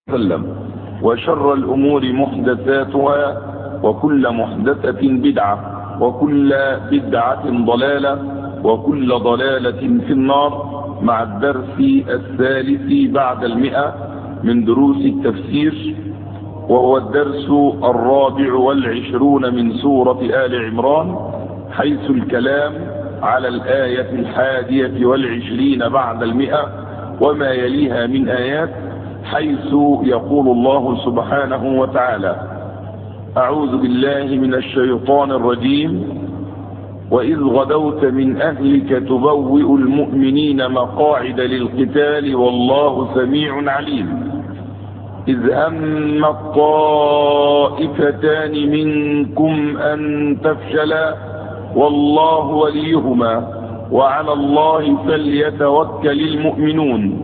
وسلم. وشر الأمور محدثاتها وكل محدثة بدعة وكل بدعة ضلالة وكل ضلالة في النار، مع الدرس الثالث بعد 100 من دروس التفسير، وهو الدرس 24 من سورة آل عمران، حيث الكلام على الآية 21 بعد 100 وما يليها من آيات، حيث يقول الله سبحانه وتعالى: أعوذ بالله من الشيطان الرجيم: وإذ غدوت من أهلك تبوئ المؤمنين مقاعد للقتال والله سميع عليم. إذ هم الطائفتان منكم أن تفشلا والله وليهما وعلى الله فليتوكل المؤمنون.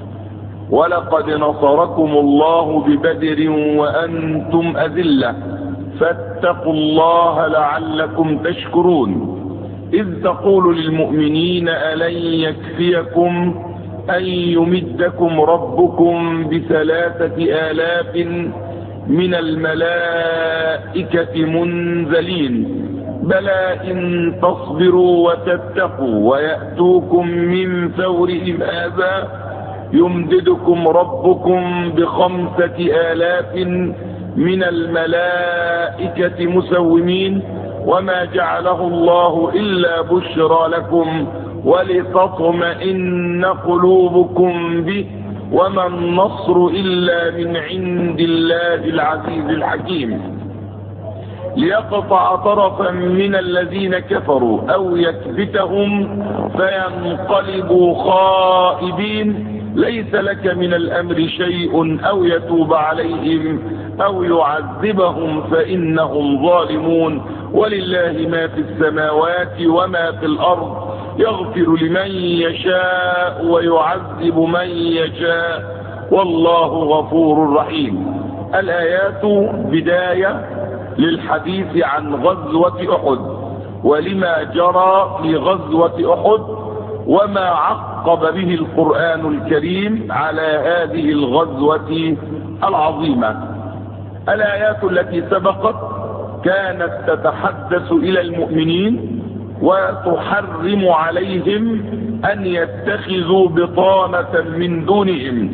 ولقد نصركم الله ببدر وأنتم أذلة فاتقوا الله لعلكم تشكرون. إذ تقول للمؤمنين ألن يكفيكم أن يمدكم ربكم ب3,000 من الملائكة منزلين، بلى إن تصبروا وتتقوا ويأتوكم من فورهم هذا يمددكم ربكم ب5,000 من الملائكة مسومين، وما جعله الله إلا بشرى لكم ولتطمئن قلوبكم به، وما النصر إلا من عند الله العزيز الحكيم. ليقطع طرفا من الذين كفروا أو يكبتهم فينقلبوا خائبين، ليس لك من الأمر شيء أو يتوب عليهم أو يعذبهم فإنهم ظالمون، ولله ما في السماوات وما في الأرض، يغفر لمن يشاء ويعذب من يشاء والله غفور رحيم. الآيات بداية للحديث عن غزوة أحد ولما جرى في غزوة أحد وما عقب به القرآن الكريم على هذه الغزوة العظيمة. الآيات التي سبقت كانت تتحدث إلى المؤمنين وتحرم عليهم أن يتخذوا بطانة من دونهم،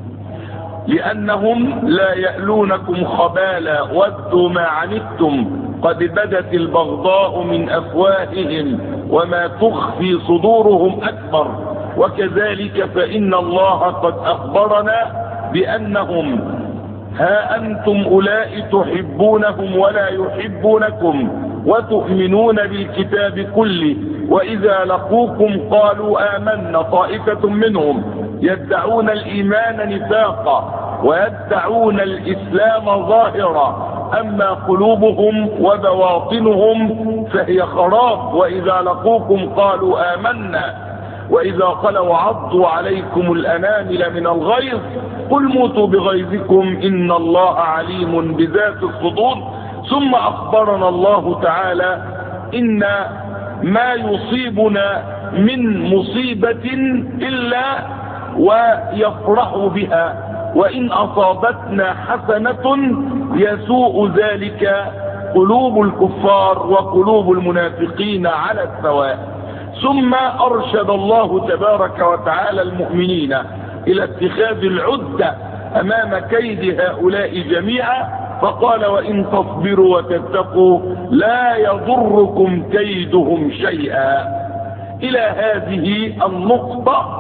لأنهم لا يألونكم خبالا ودوا ما عنتم قد بدت البغضاء من أفواههم وما تخفي صدورهم أكبر، وكذلك فإن الله قد أخبرنا بأنهم ها أنتم أولئك تحبونهم ولا يحبونكم وتؤمنون بالكتاب كله، وإذا لقوكم قالوا آمنا، طائفة منهم يدعون الإيمان نفاقا ويدعون الإسلام ظاهرا، أما قلوبهم وبواطنهم فهي خراب، وإذا لقوكم قالوا آمنا وإذا خلوا عضوا عليكم الأنامل من الغيظ قل موتوا بغيظكم إن الله عليم بذات الصدور. ثم أخبرنا الله تعالى إن ما يصيبنا من مصيبة إلا ويفرح بها، وإن أصابتنا حسنة يسوء ذلك قلوب الكفار وقلوب المنافقين على السواء. ثم أرشد الله تبارك وتعالى المؤمنين إلى اتخاذ العدة أمام كيد هؤلاء جميعا، فقال: وإن تصبروا وتتقوا لا يضركم كيدهم شيئا. إلى هذه النقطة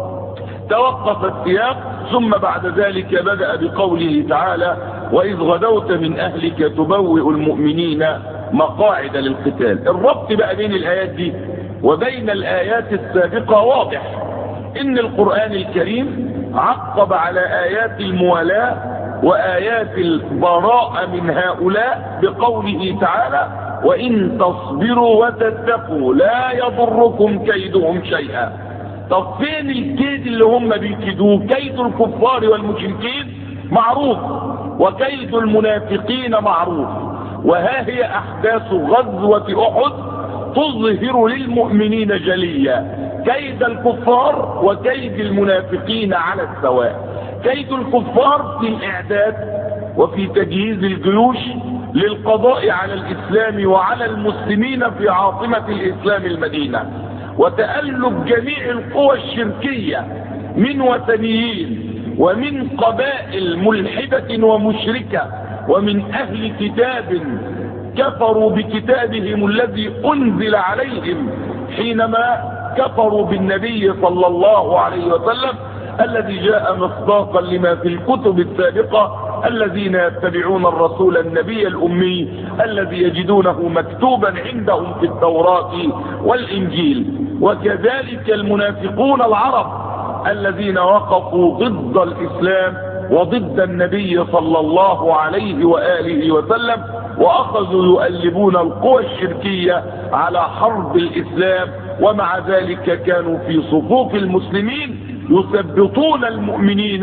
توقف السياق، ثم بعد ذلك بدأ بقوله تعالى: وإذ غدوت من أهلك تبوئ المؤمنين مقاعد للقتال. الربط بقى بين الآيات دي وبين الآيات السابقة واضح، إن القرآن الكريم عقب على آيات الموالاة وآيات البراءة من هؤلاء بقوله تعالى: وإن تصبروا وتتقوا لا يضركم كيدهم شيئا. طب فين الكيد اللي هم بيكيدوه؟ كيد الكفار والمشركين معروف، وكيد المنافقين معروف، وها هي أحداث غزوة أحد تظهر للمؤمنين جليا كيد الكفار وكيد المنافقين على السواء. كيد الكفار في الإعداد وفي تجهيز الجيوش للقضاء على الإسلام وعلى المسلمين في عاصمة الإسلام المدينة، وتألف جميع القوى الشركية من وثنيين ومن قبائل ملحدة ومشركة ومن أهل كتاب كفروا بكتابهم الذي أنزل عليهم حينما كفروا بالنبي صلى الله عليه وسلم الذي جاء مصداقا لما في الكتب السابقة، الذين يتبعون الرسول النبي الأمي الذي يجدونه مكتوبا عندهم في التوراة والإنجيل. وكذلك المنافقون العرب الذين وقفوا ضد الإسلام وضد النبي صلى الله عليه وآله وسلم، وأخذوا يؤلبون القوى الشركية على حرب الإسلام، ومع ذلك كانوا في صفوف المسلمين يثبطون المؤمنين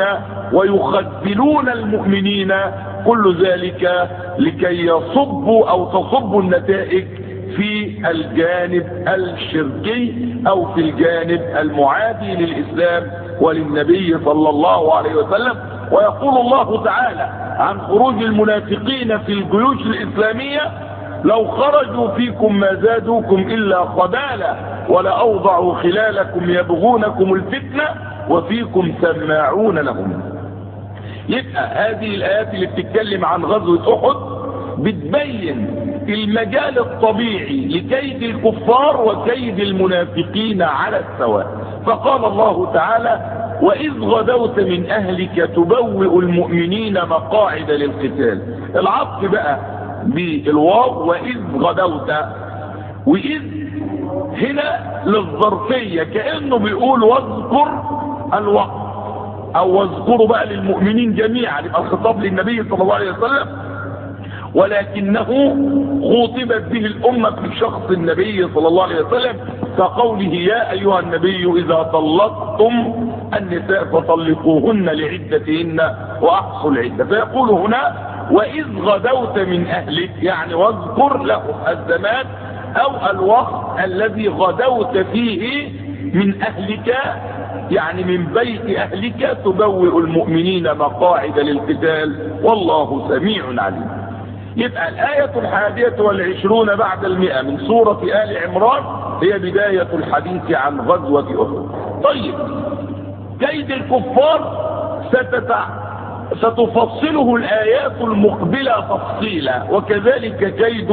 ويخذلون المؤمنين، كل ذلك لكي يصبوا أو تصب النتائج في الجانب الشركي أو في الجانب المعادي للإسلام وللنبي صلى الله عليه وسلم. ويقول الله تعالى عن خروج المنافقين في الجيوش الإسلامية: لو خرجوا فيكم ما زادوكم إلا خبالا ولأوضعوا خلالكم يبغونكم الفتنة وفيكم سماعون لهم. يبقى هذه الآيات اللي بتتكلم عن غزوة أحد بتبين المجال الطبيعي لكيد الكفار وكيد المنافقين على السواء. فقال الله تعالى: وإذ غدوت من أهلك تبوئ المؤمنين مقاعد للقتال. العطف بقى بالواو، وإذ غدوت، وإذ هنا للظرفية كأنه بيقول واذكر الوقت، أو واذكروا بقى للمؤمنين جميعا، يبقى الخطاب للنبي صلى الله عليه وسلم، ولكنه خاطبت به الأمة في شخص النبي صلى الله عليه وسلم كقوله: يا أيها النبي إذا طلقتم النساء فطلقوهن لعدتهن وأحصوا العدة. فيقول هنا: وإذ غدوت من أهلك، يعني واذكر لهم الزمان أو الوقت الذي غدوت فيه من أهلك، يعني من بيت أهلك، تبوئ المؤمنين مقاعد للقتال والله سميع عليم. يبقى الآية 21 بعد 100 من سورة آل عمران هي بداية الحديث عن غزوة أحد. طيب، كيد الكفار ستفصله الآيات المقبلة تفصيلا، وكذلك كيد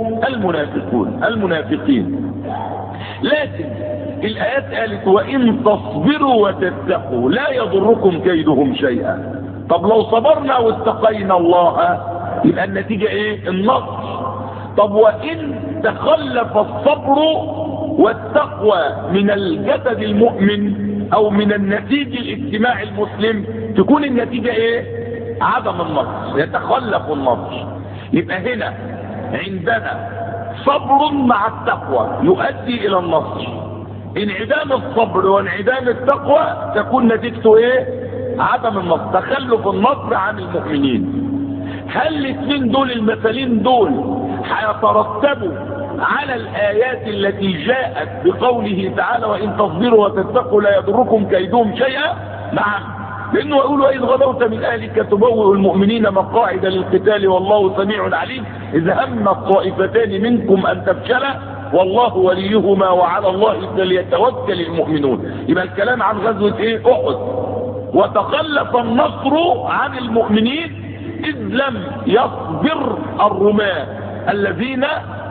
المنافقين. لكن الآيات قالت: وإن تصبروا وتتقوا لا يضركم كيدهم شيئا. طب لو صبرنا واتقينا الله يبقى النتيجة ايه؟ النصر. طب وإن تخلف الصبر والتقوى من الجسد المؤمن او من النتيج الاجتماعي المسلم، تكون النتيجة ايه؟ عدم النصر، يتخلف النصر. يبقى هنا عندنا صبر مع التقوى يؤدي الى النصر. انعدام الصبر وانعدام التقوى تكون نتيجته ايه؟ عدم النصر، تخلف النصر عن المؤمنين. هل الاثنين دول، المثالين دول، هيترتبوا على الآيات التي جاءت بقوله تعالى: وإن تصبروا وتتقوا لا يضركم كيدهم شيئا؟ نعم، لأنه يقول: وإذ غدوت من أهلك تبوئ المؤمنين مقاعد للقتال والله سميع عليم، إذ هم الطائفتان منكم أن تفشلا والله وليهما وعلى الله فليتوكل المؤمنون. يبقى الكلام عن غزوة ايه؟ أحد. وتخلف النصر عن المؤمنين إذ لم يصبر الرماة الذين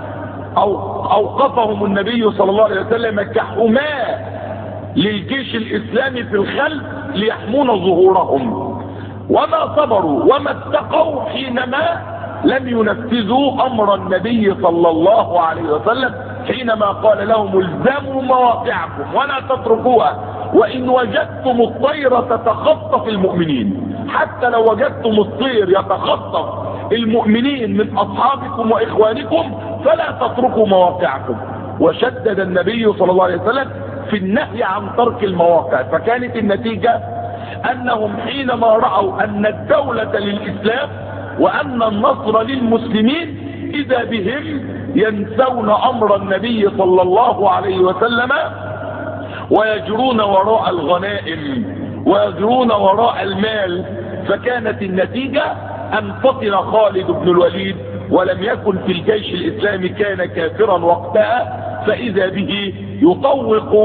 أوقفهم النبي صلى الله عليه وسلم كحماة للجيش الإسلامي في الخلف ليحمون ظهورهم، وما صبروا وما اتقوا حينما لم ينفذوا أمر النبي صلى الله عليه وسلم حينما قال لهم: الزموا مواقعكم ولا تتركوها، وإن وجدتم الطير تتخطف المؤمنين. حتى لو وجدتم الطير يتخطف المؤمنين من أصحابكم وإخوانكم فلا تتركوا مواقعكم. وشدد النبي صلى الله عليه وسلم في النهي عن ترك المواقع. فكانت النتيجة أنهم حينما رأوا أن الدولة للإسلام وأن النصر للمسلمين إذا بهم ينسون أمر النبي صلى الله عليه وسلم ويجرون وراء الغنائم ويجرون وراء المال، فكانت النتيجة أن فطن خالد بن الوليد ولم يكن في الجيش الإسلامي، كان كافرا وقتها، فإذا به يطوق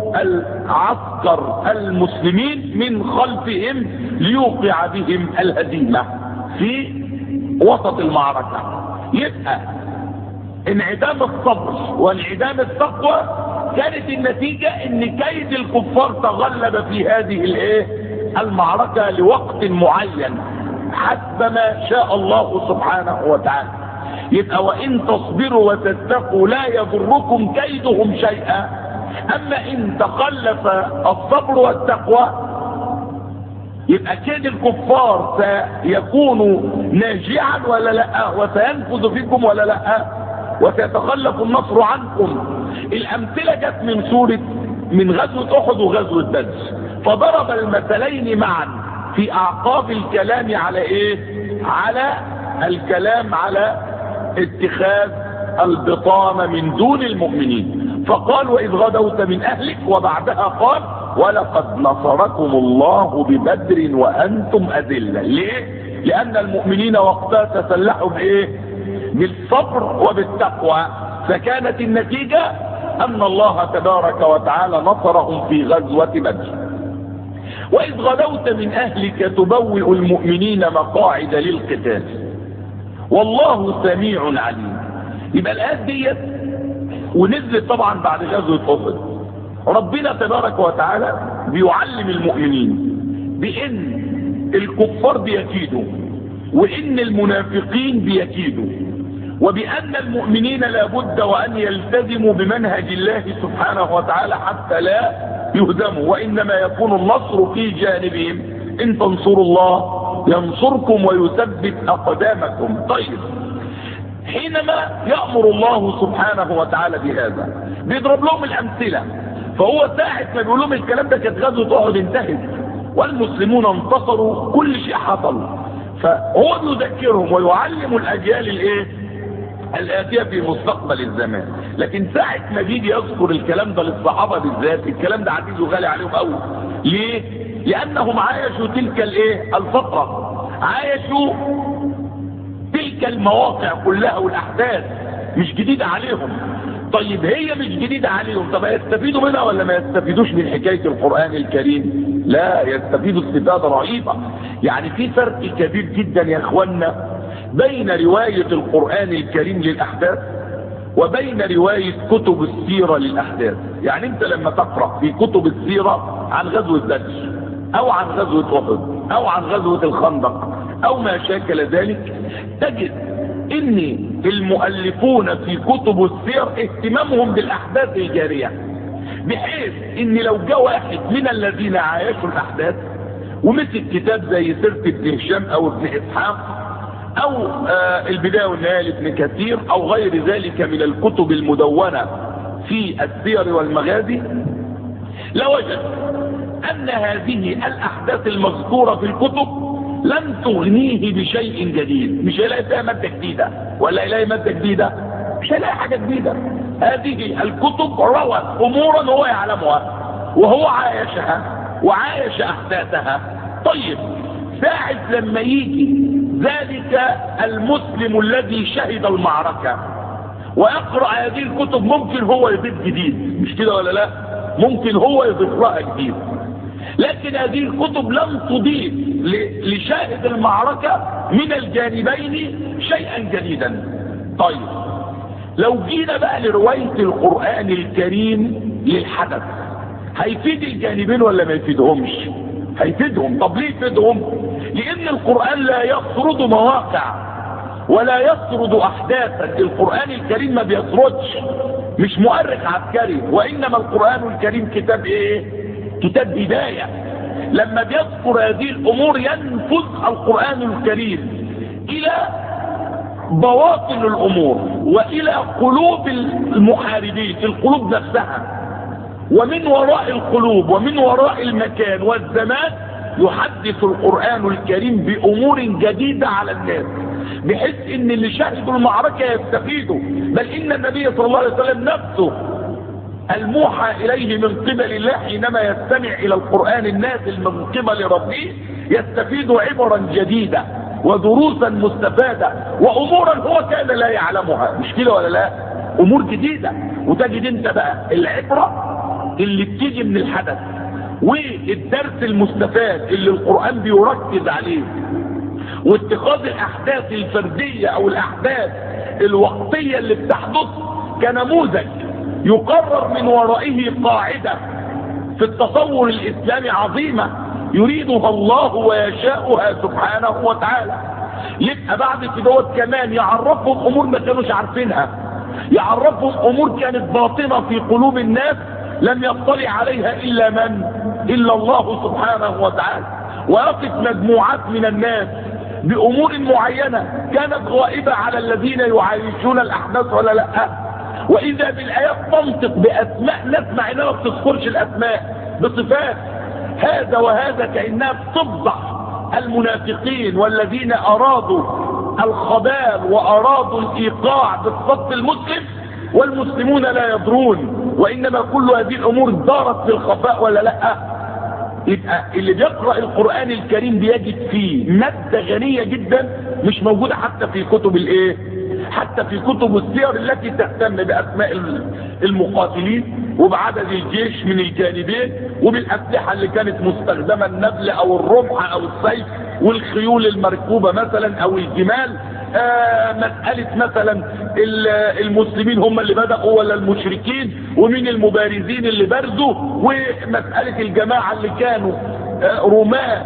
العسكر المسلمين من خلفهم ليوقع بهم الهزيمة في وسط المعركة. يبقى انعدام الصبر وانعدام التقوى كانت النتيجة ان كيد الكفار تغلب في هذه المعركة لوقت معين حسب ما شاء الله سبحانه وتعالى. يبقى وان تصبروا وتتقوا لا يضركم كيدهم شيئا. اما ان تخلف الصبر والتقوى يبقى كيد الكفار سيكون ناجعا ولا لا، وسينفذ فيكم ولا لا، وسيتخلف النصر عنكم. الامثلة جت من غزوة احد وغزوة بدر، فضرب المثلين معا في اعقاب الكلام على على الكلام على اتخاذ البطانة من دون المؤمنين. فقال واذ غدوت من اهلك، وبعدها قال ولقد نصركم الله ببدر وانتم اذلة. ليه؟ لان المؤمنين وقتها تسلحوا بالصبر وبالتقوى، فكانت النتيجة ان الله تبارك وتعالى نصرهم في غزوة بدر. واذ غدوت من اهلك تبوئ المؤمنين مقاعد للقتال والله سميع عليم. يبقى الآيات ديت ونزلت طبعا بعد غزوة احد. ربنا تبارك وتعالى بيعلم المؤمنين بان الكفار بيكيدوا، وان المنافقين بيكيدوا، وبان المؤمنين لابد وان يلتزموا بمنهج الله سبحانه وتعالى حتى لا يهزموا، وانما يكون النصر في جانبهم. ان تنصروا الله ينصركم ويثبت اقدامكم. طيب، حينما يأمر الله سبحانه وتعالى بهذا بيضرب لهم الامثلة. فهو ساعة ما بيقول لهم الكلام ده كانت غزوة احد انتهت والمسلمون انتصروا، كل شيء حصل، فهو بيذكرهم ويعلم الاجيال الآتية في مستقبل الزمان. لكن ساعة ما بيجي يذكر الكلام ده للصحابة بالذات، الكلام ده عزيز وغالي عليهم قوي. ليه؟ لأنهم عايشوا تلك الفترة، عايشوا تلك المواقع كلها والأحداث، مش جديدة عليهم. طيب هي مش جديدة عليهم، طب يستفيدوا منها ولا ما يستفيدوش من حكاية القرآن الكريم؟ لا، يستفيدوا استفادة رهيبة. يعني في فرق كبير جدا يا اخوانا بين رواية القرآن الكريم للأحداث وبين رواية كتب السيرة للأحداث. يعني انت لما تقرأ في كتب السيرة عن غزوة بدر او عن غزوة احد او عن غزوة الخندق او ما شاكل ذلك، تجد ان المؤلفون في كتب السير اهتمامهم بالاحداث الجارية، بحيث ان لو جاء واحد من الذين عايشوا الاحداث ومسك كتاب زي سيرة ابن هشام او ابن اسحاق او البداية والنهاية لابن كثير او غير ذلك من الكتب المدونة في السير والمغازي، لوجد ان هذه الاحداث المذكورة في الكتب لن تغنيه بشيء جديد. مش هيلاقي فيها مادة جديدة، ولا هيلاقي مادة جديدة، مش هيلاقي حاجة جديدة. هذه الكتب روت امورا هو يعلمها وهو عايشها وعايش احداثها. طيب، ساعة لما يجي ذلك المسلم الذي شهد المعركة ويقرأ هذه الكتب، ممكن هو يضيف جديد، مش كده ولا لا؟ ممكن هو يضيف لها جديد. لكن هذه الكتب لم تضيف لشاهد المعركة من الجانبين شيئا جديدا. طيب، لو جينا بقى لرواية القرآن الكريم للحدث، هيفيد الجانبين ولا ما يفيدهمش؟ هيفيدهم. طب ليه يفيدهم؟ لان القرآن لا يسرد مواقع ولا يسرد احداثا. القرآن الكريم ما بيسردش، مش مؤرخ عسكري، وانما القرآن الكريم كتاب كتاب بداية. لما بيذكر هذه الامور ينفذ القرآن الكريم الى بواطن الامور والى قلوب المحاربين، القلوب نفسها، ومن وراء القلوب ومن وراء المكان والزمان يحدث القرآن الكريم بامور جديدة على الناس، بحيث ان اللي شاهدوا المعركة يستفيدوا. بل ان النبي صلى الله عليه وسلم نفسه الموحى إليه من قبل الله حينما يستمع إلى القرآن النازل من قبل ربه يستفيد عبرا جديدة ودروسا مستفادة وأمورا هو كان لا يعلمها. مش كده ولا لا؟ أمور جديدة. وتجد انت بقى العبرة اللي بتيجي من الحدث والدرس المستفاد اللي القرآن بيركز عليه، واتخاذ الأحداث الفردية أو الأحداث الوقتية اللي بتحدث كنموذج يقرر من ورائه قاعدة في التصور الإسلامي عظيمة يريدها الله ويشاؤها سبحانه وتعالى. يبقى بعد كده كمان يعرفهم أمور ما كانوش عارفينها، يعرفهم أمور كانت باطنة في قلوب الناس لم يطلع عليها إلا من؟ إلا الله سبحانه وتعالى. ويقف مجموعات من الناس بأمور معينة كانت غائبة على الذين يعايشون الأحداث ولا لا. وإذا بالآيات تنطق بأسماء ناس مع إنها ما بتذكرش الأسماء بصفات هذا وهذا، كأنها بتفضح المنافقين والذين أرادوا الخبال وأرادوا الإيقاع بالصف المسلم والمسلمون لا يدرون، وإنما كل هذه الأمور دارت في الخفاء ولا لا. يبقى اللي بيقرأ القرآن الكريم بيجد فيه مادة غنية جدا مش موجودة حتى في كتب الايه، حتى في كتب السير التي تهتم بأسماء المقاتلين وبعدد الجيش من الجانبين وبالأسلحة اللي كانت مستخدمة، النبل أو الرمح أو السيف والخيول المركوبة مثلا أو الجمال. مسألة مثلا المسلمين هم اللي بدأوا ولا المشركين، ومن المبارزين اللي برزوا، ومسألة الجماعة اللي كانوا رماة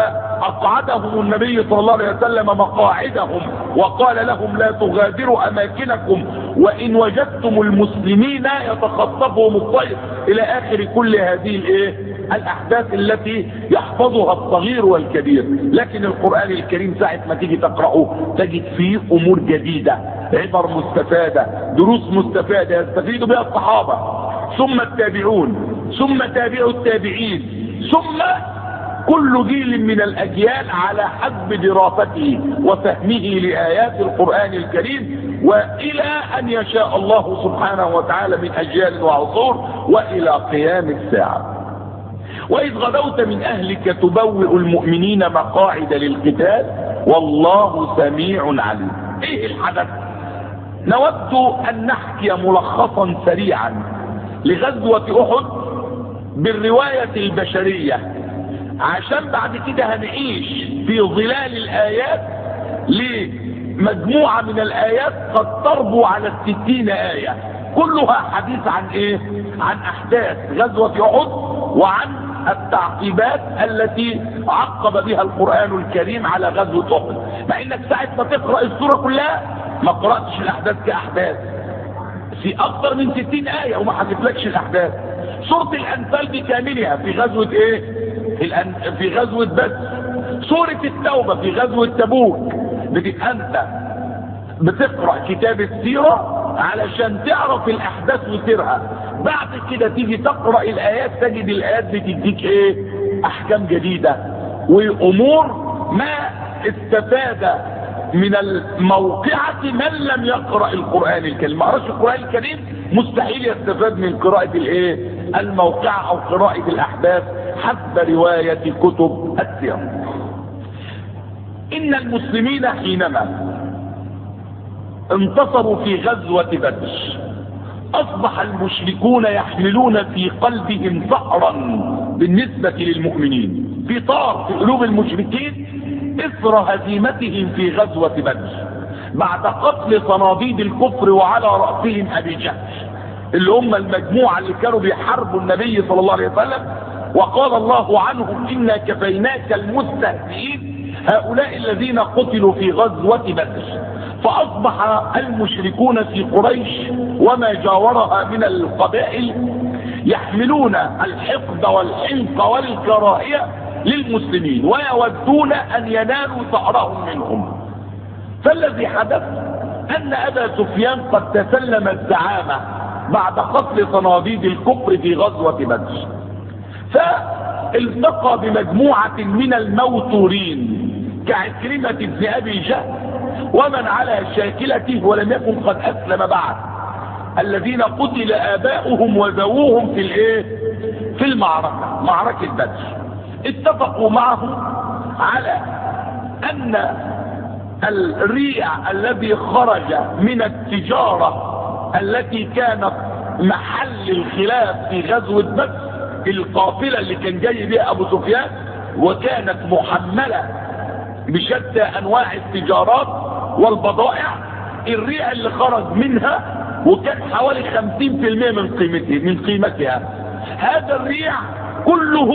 وأقعدهم النبي صلى الله عليه وسلم مقاعدهم وقال لهم لا تغادروا أماكنكم وإن وجدتم المسلمين يتخطفهم الطير، إلى آخر كل هذه الأحداث التي يحفظها الصغير والكبير. لكن القرآن الكريم ساعة ما تيجي تقرأه تجد فيه أمور جديدة، عبر مستفادة، دروس مستفادة يستفيد بها الصحابة ثم التابعون ثم تابعوا التابعين ثم كل جيل من الأجيال على حسب دراسته وفهمه لآيات القرآن الكريم، وإلى أن يشاء الله سبحانه وتعالى من أجيال وعصور وإلى قيام الساعة. وإذ غدوت من أهلك تبوئ المؤمنين مقاعد للقتال والله سميع عليم. إيه الحدث؟ نود أن نحكي ملخصا سريعا لغزوة أحد بالرواية البشرية، عشان بعد كده هنعيش في ظلال الآيات لمجموعة من الآيات قد تربو على 60 آية، كلها حديث عن إيه؟ عن أحداث غزوة أحد وعن التعقيبات التي عقب بها القرآن الكريم على غزوة أحد. مع إنك ساعة ما تقرأ السورة كلها ما قرأتش الأحداث كأحداث، في أكثر من 60 آية وما حكيتلكش الأحداث. سورة الأنفال بكاملها في غزوة إيه؟ في غزوة بدر. سورة التوبة في غزوة تبوك. بتبقى أنت بتقرأ كتاب السيرة علشان تعرف الأحداث وسيرها، بعد كده تيجي تقرأ الآيات تجد الآيات بتديك إيه؟ أحكام جديدة وأمور ما استفاد من الموقعة من لم يقرأ القرآن الكريم. ما قرأش القرآن الكريم مستحيل يستفاد من قراءة الإيه؟ الموقعة أو قراءة الأحداث حسب رواية كتب السير. إن المسلمين حينما انتصروا في غزوة بدر أصبح المشركون يحملون في قلبهم ثأرا بالنسبة للمؤمنين، في طار في قلوب المشركين إثر هزيمتهم في غزوة بدر بعد قتل صناديد الكفر وعلى رأسهم أبي جهل اللي هم المجموعة اللي كانوا بيحاربوا النبي صلى الله عليه وسلم. وقال الله عنهم إنا كفيناك المستهزئين هؤلاء الذين قتلوا في غزوة بدر. فأصبح المشركون في قريش وما جاورها من القبائل يحملون الحقد والحنق والكراهية للمسلمين ويودون أن ينالوا ثأرهم منهم. فالذي حدث أن أبا سفيان قد تسلم الزعامة بعد قتل صناديد الكفر في غزوة بدر، فالتقى بمجموعة من الموتورين كعكرمة بن أبي جهل ومن على شاكلته ولم يكن قد أسلم بعد. الذين قتل آباؤهم وذووهم في الايه؟ في المعركة، معركة بدر. اتفقوا معه على ان الريع الذي خرج من التجارة التي كانت محل الخلاف في غزوة بدر، القافلة اللي كان جاي بها ابو سفيان وكانت محملة بشتى انواع التجارات والبضائع، الريع اللي خرج منها وكان حوالي 50% من قيمتها، هذا الريع كله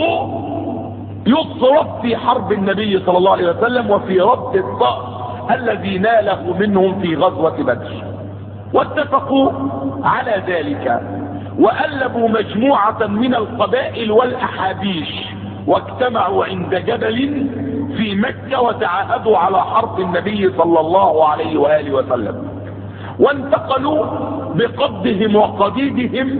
يصرف في حرب النبي صلى الله عليه وسلم وفي رد الطأس الذي ناله منهم في غزوة بدر. واتفقوا على ذلك وألبوا مجموعة من القبائل والأحابيش واجتمعوا عند جبل في مكة وتعاهدوا على حرب النبي صلى الله عليه وآله وسلم، وانتقلوا بقبضهم وقديدهم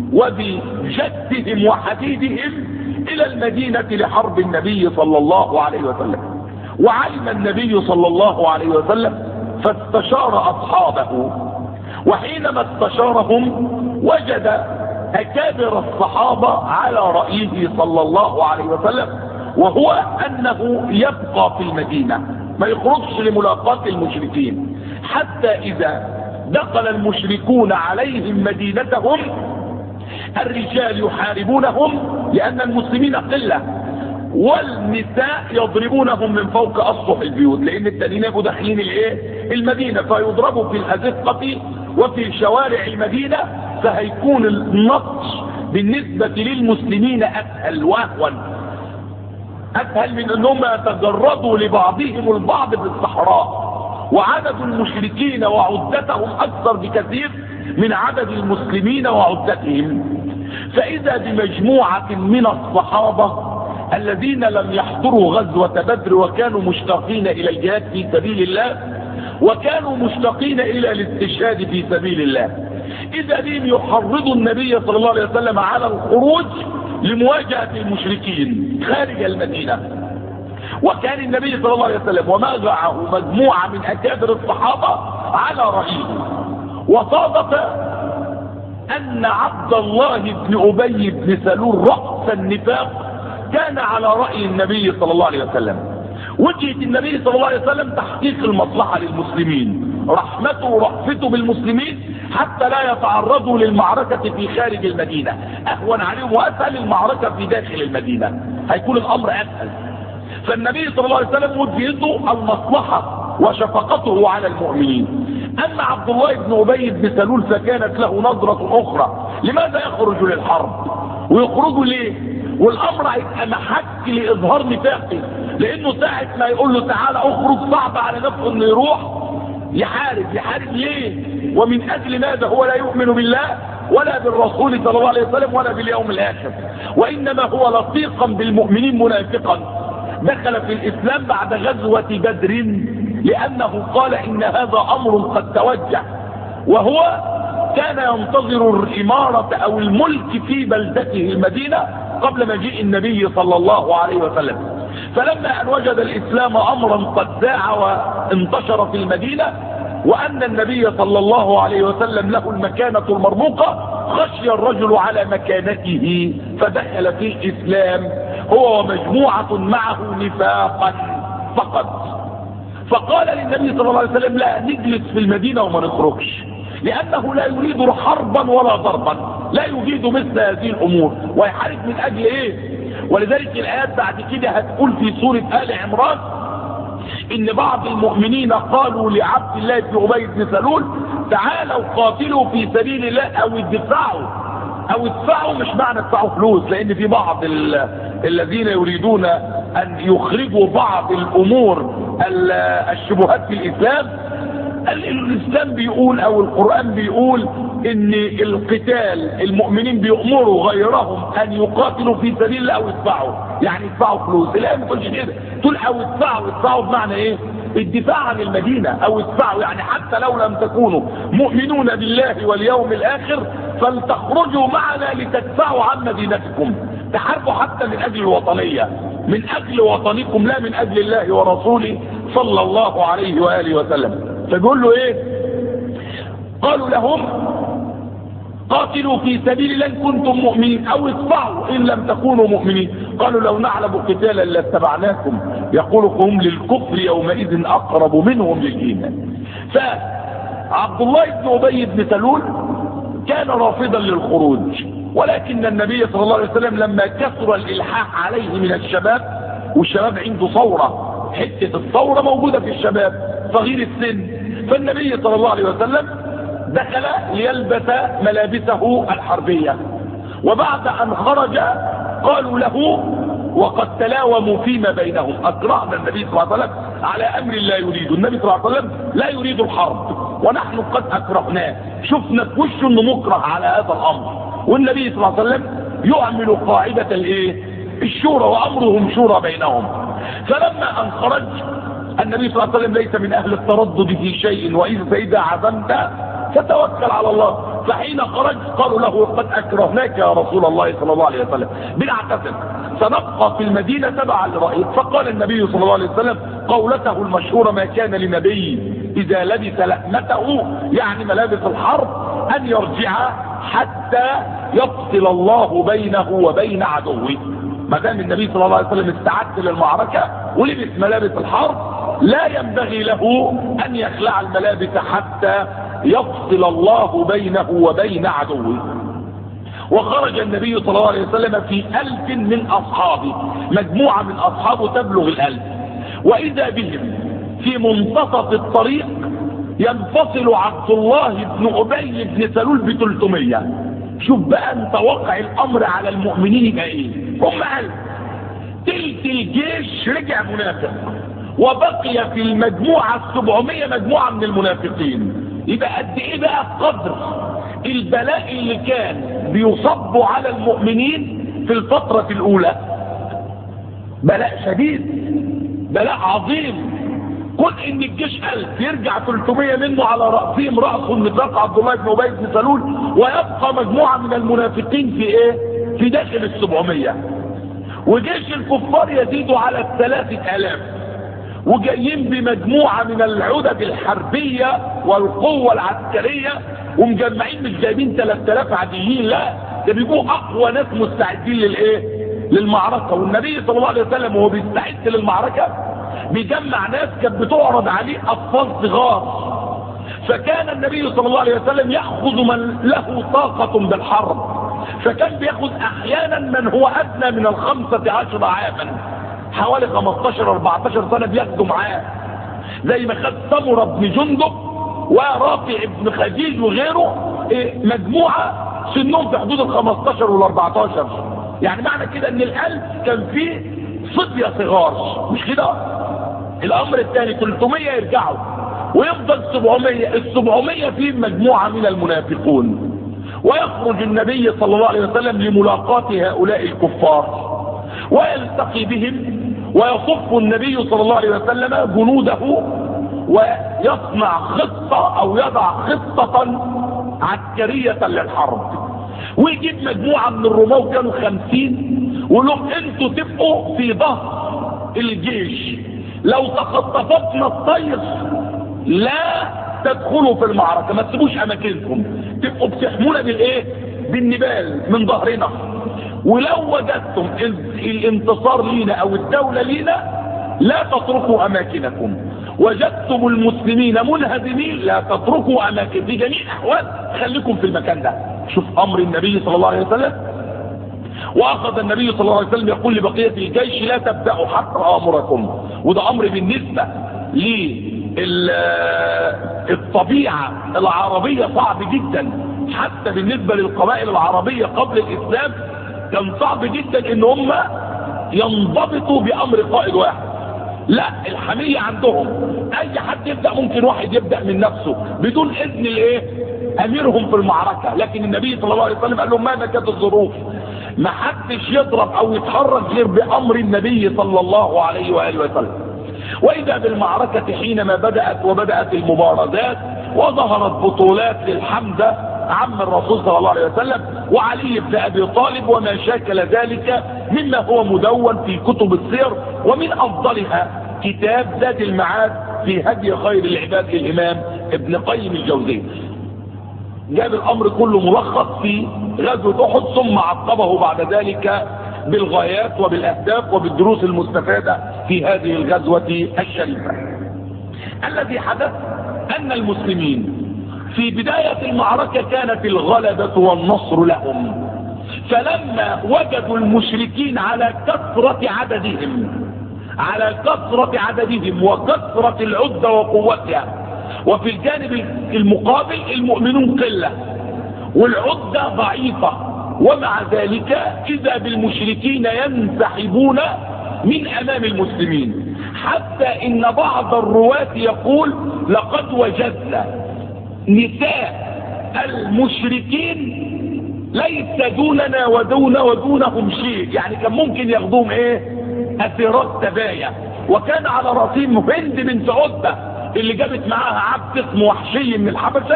وبجدهم وحديدهم إلى المدينة لحرب النبي صلى الله عليه وسلم. وعلم النبي صلى الله عليه وسلم فاستشار أصحابه، وحينما استشارهم وجد أكابر الصحابة على رأيه صلى الله عليه وسلم، وهو أنه يبقى في المدينة ما يخرجش لملاقاة المشركين، حتى إذا دخل المشركون عليهم مدينتهم الرجال يحاربونهم لأن المسلمين قلة، والنساء يضربونهم من فوق أسطح البيوت، لأن التانيين يبقوا داخلين المدينة فيضربوا في الأزقة وفي شوارع المدينة، فهيكون النطش بالنسبة للمسلمين أسهل وأهون، أسهل من أنهم يتجردوا لبعضهم البعض في الصحراء. وعدد المشركين وعدتهم أكثر بكثير من عدد المسلمين وعدتهم، فإذا بمجموعة من الصحابة الذين لم يحضروا غزوة بدر وكانوا مشتاقين إلى الجهاد في سبيل الله وكانوا مشتاقين إلى الاستشهاد في سبيل الله، إذا بهم يحرضوا النبي صلى الله عليه وسلم على الخروج لمواجهة المشركين خارج المدينة. وكان النبي صلى الله عليه وسلم ومعه مجموعة من أكابر الصحابة على رأيه. وصادف أن عبد الله بن أبي بن سلول رأس النفاق كان على رأي النبي صلى الله عليه وسلم. وجهة النبي صلى الله عليه وسلم تحقيق المصلحة للمسلمين، رحمته ورأفته بالمسلمين حتى لا يتعرضوا للمعركة في خارج المدينة، أهون عليهم وأسهل المعركة في داخل المدينة، هيكون الأمر أسهل. فالنبي صلى الله عليه وسلم وجهته المصلحة وشفقته على المؤمنين. أما عبد الله بن أبي بن سلول فكانت له نظرة أخرى، لماذا يخرج للحرب ويخرجوا ليه؟ والأمر هيبقى محك لإظهار نفاقه، لأنه ساعة ما يقول له تعالى أخرج صعب على نفسه إنه يروح يحارب ليه؟ ومن أجل ماذا؟ هو لا يؤمن بالله ولا بالرسول صلى الله عليه وسلم ولا باليوم الآخر، وإنما هو لصيقا بالمؤمنين منافقا دخل في الإسلام بعد غزوة بدر، لأنه قال إن هذا أمر قد توجه، وهو كان ينتظر الإمارة أو الملك في بلدته المدينة قبل مجيء النبي صلى الله عليه وسلم. فلما أن وجد الإسلام أمرا قد ذاع وانتشر في المدينة وأن النبي صلى الله عليه وسلم له المكانة المرموقة، خشي الرجل على مكانته فدخل في الإسلام هو ومجموعة معه نفاقا فقط. فقال للنبي صلى الله عليه وسلم لا نجلس في المدينة وما نخرجش، لأنه لا يريد حربا ولا ضربا، لا يريد مثل هذه الأمور، ويحارب من أجل إيه؟ ولذلك الآيات بعد كده هتقول في سورة آل عمران إن بعض المؤمنين قالوا لعبد الله بن أبي بن سلول تعالوا قاتلوا في سبيل الله أو ادفعوا، مش معنى ادفعوا فلوس، لأن في بعض الذين يريدون أن يخرجوا بعض الأمور الشبهات في الإسلام. الإسلام بيقول أو القرآن بيقول إن القتال المؤمنين بيأمروا غيرهم أن يقاتلوا في سبيل الله أو يدفعوا، يعني يدفعوا فلوس. الآية ما تقولش كده، تقول أو يدفعوا بمعنى إيه؟ الدفاع عن المدينة، أو يدفعوا يعني حتى لو لم تكونوا مؤمنون بالله واليوم الآخر فلتخرجوا معنا لتدفعوا عن مدينتكم، تحاربوا حتى من أجل الوطنية، من أجل وطنكم لا من أجل الله ورسوله صلى الله عليه وآله وسلم. فبيقول له إيه؟ قالوا لهم قاتلوا في سبيل الله إن كنتم مؤمنين أو ادفعوا إن لم تكونوا مؤمنين. قالوا لو نعلم قتالا لاتبعناكم يقول هم للكفر يومئذ أقرب منهم للإيمان. فعبد الله بن أبي بن سلول كان رافضا للخروج، ولكن النبي صلى الله عليه وسلم لما كثر الإلحاح عليه من الشباب، والشباب عنده ثورة، حتة الثورة موجودة في الشباب صغير السن، فالنبي صلى الله عليه وسلم دخل ليلبس ملابسه الحربية، وبعد أن خرج قالوا له وقد تلاوموا فيما بينهم أكرهنا النبي صلى الله عليه وسلم على أمر لا يريد. النبي صلى الله عليه وسلم لا يريد الحرب ونحن قد أكرهناه، شفنا في وشه أنه مكره على هذا الأمر، والنبي صلى الله عليه وسلم يعمل قاعدة الشورى وأمرهم شورى بينهم. فلما أن خرج النبي صلى الله عليه وسلم ليس من أهل التردد في شيء، وإذا عزمت فتوكل على الله. فحين خرج قالوا له قد أكرهناك يا رسول الله صلى الله عليه وسلم، بنعتذر سنبقى في المدينة تبعا لرأيك. فقال النبي صلى الله عليه وسلم قولته المشهورة: ما كان لنبي إذا لبس لحمته، يعني ملابس الحرب، أن يرجع حتى يفصل الله بينه وبين عدوه. ما دام النبي صلى الله عليه وسلم استعد للمعركة ولبس ملابس الحرب، لا ينبغي له أن يخلع الملابس حتى يفصل الله بينه وبين عدوه. وخرج النبي صلى الله عليه وسلم في 1000 من أصحابه، مجموعة من أصحابه تبلغ 1000، وإذا بهم في منتصف الطريق ينفصل عبد الله بن أبي بن سلول ب300. شوف بقى انت واقع الأمر على المؤمنين ايه، هم 1000، تلت الجيش رجع منافق، وبقي في المجموعة 700 مجموعة من المنافقين. يبقى قد ايه بقى قدر البلاء اللي كان بيصب على المؤمنين في الفترة الأولى. بلاء شديد، بلاء عظيم. قل ان الجيش 1000 يرجع 300 منه على رأسهم رأس النفاق عبد الله بن أبي بن سلول، ويبقى مجموعة من المنافقين في داخل 700. وجيش الكفار يزيد على 3000، وجايين بمجموعة من العدد الحربية والقوة العسكرية، ومجمعين مش جايبين 3000 عاديين، لا ده بيبقوا اقوى ناس مستعدين للمعركة. والنبي صلى الله عليه وسلم وهو بيستعد للمعركة بيجمع ناس كانت بتعرض عليه اطفال صغار، فكان النبي صلى الله عليه وسلم يأخذ من له طاقة بالحرب، فكان بيأخذ احيانا من هو ادنى من 15 عاما، حوالي 15-14 سنة بياخدوا معاه، زي ما خد سمرة بن جندب ورافع بن خديج وغيره، مجموعة سنهم في حدود 15 وال14. يعني معنى كده ان 1000 كان فيه صبية صغار، مش كده؟ الامر الثاني 300 يرجعوا ويفضل 700، ال700 فيه مجموعة من المنافقون. ويخرج النبي صلى الله عليه وسلم لملاقاة هؤلاء الكفار ويلتقي بهم، ويصف النبي صلى الله عليه وسلم جنوده ويصنع خطة او يضع خطة عسكرية للحرب، ويجيب مجموعة من الرماة كانوا 50 ولهم انتوا تبقوا في ظهر الجيش، لو تخطفتنا الطير لا تدخلوا في المعركة، ما تسيبوش اماكنكم، تبقوا بتحمونا بالنبال من ظهرنا، ولو وجدتم الانتصار لينا او الدولة لينا لا تتركوا اماكنكم، وجدتم المسلمين منهزمين لا تتركوا اماكن، في جميع الاحوال خليكم في المكان ده. شوف امر النبي صلى الله عليه وسلم. واخذ النبي صلى الله عليه وسلم يقول لبقية الجيش لا تبدأوا حتى امركم، وده امر بالنسبة للطبيعة العربية صعب جدا، حتى بالنسبة للقبائل العربية قبل الاسلام كان صعب جدا ان هم ينضبطوا بامر قائد واحد. لا، الحمية عندهم اي حد يبدأ، ممكن واحد يبدأ من نفسه بدون اذن اميرهم في المعركة، لكن النبي صلى الله عليه وسلم قال لهم مهما كانت الظروف ما حدش يضرب او يتحرك غير بامر النبي صلى الله عليه وآله وسلم. واذا بالمعركة حينما بدأت المبارزات وظهرت بطولات للحمزة عم الرسول صلى الله عليه وسلم وعلي بن ابي طالب وما شاكل ذلك مما هو مدون في كتب السير، ومن افضلها كتاب زاد المعاد في هدي خير العباد للامام ابن قيم الجوزية. جاب الامر كله ملخص في غزوة احد، ثم عقبه بعد ذلك بالغايات وبالاهداف وبالدروس المستفادة في هذه الغزوة الشريفة. الذي حدث ان المسلمين في بداية المعركة كانت الغلبة والنصر لهم، فلما وجدوا المشركين على كثرة عددهم وكثرة العدة وقوتها، وفي الجانب المقابل المؤمنون قلة والعدة ضعيفة، ومع ذلك إذا بالمشركين ينسحبون من أمام المسلمين، حتى إن بعض الرواة يقول لقد وجدنا نساء المشركين ليس دوننا ودونهم شيء، يعني كان ممكن ياخدوهم أسيرات سبايا. وكان على راسهم هند بنت عتبة اللي جابت معاها عبد اسمه وحشي من الحبشة،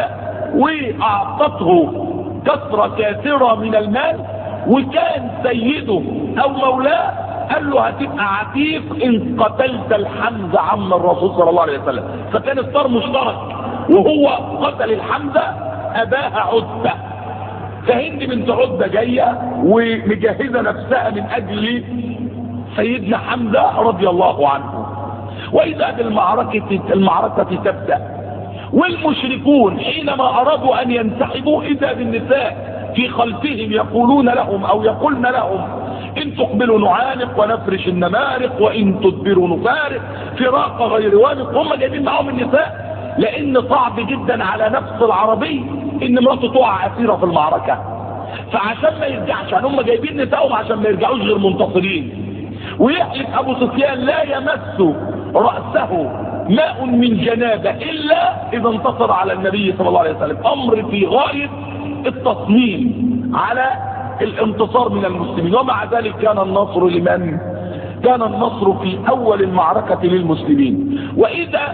واعطته كثرة كثيرة من المال، وكان سيده او مولاه قال له هتبقى عتيق ان قتلت الحمزة عم الرسول صلى الله عليه وسلم، فكان الطار مشترك، وهو قتل الحمزة اباها عتبة. فهند بنت عتبة جاية ومجهزة نفسها من اجل سيدنا حمزة رضي الله عنه. واذا بالمعركة تبدأ، والمشركون حينما ارادوا ان ينسحبوا اذا بالنساء في خلفهم يقولون لهم او يقولن لهم ان تقبلوا نعانق ونفرش النمارق وان تدبروا نفارق فراق غير وانق. هم جايبين معهم النساء لان صعب جدا على نفس العربي ان مراته تقع اسيره في المعركه، فعشان ما يرجعش يعني هم جايبين نسائهم عشان ما يرجعوش غير منتصرين. ويحلف ابو سفيان لا يمس راسه ماء من جنابه الا اذا انتصر على النبي صلى الله عليه وسلم. امر في غايه التصميم على الانتصار من المسلمين، ومع ذلك كان النصر لمن؟ كان النصر في اول المعركة للمسلمين. واذا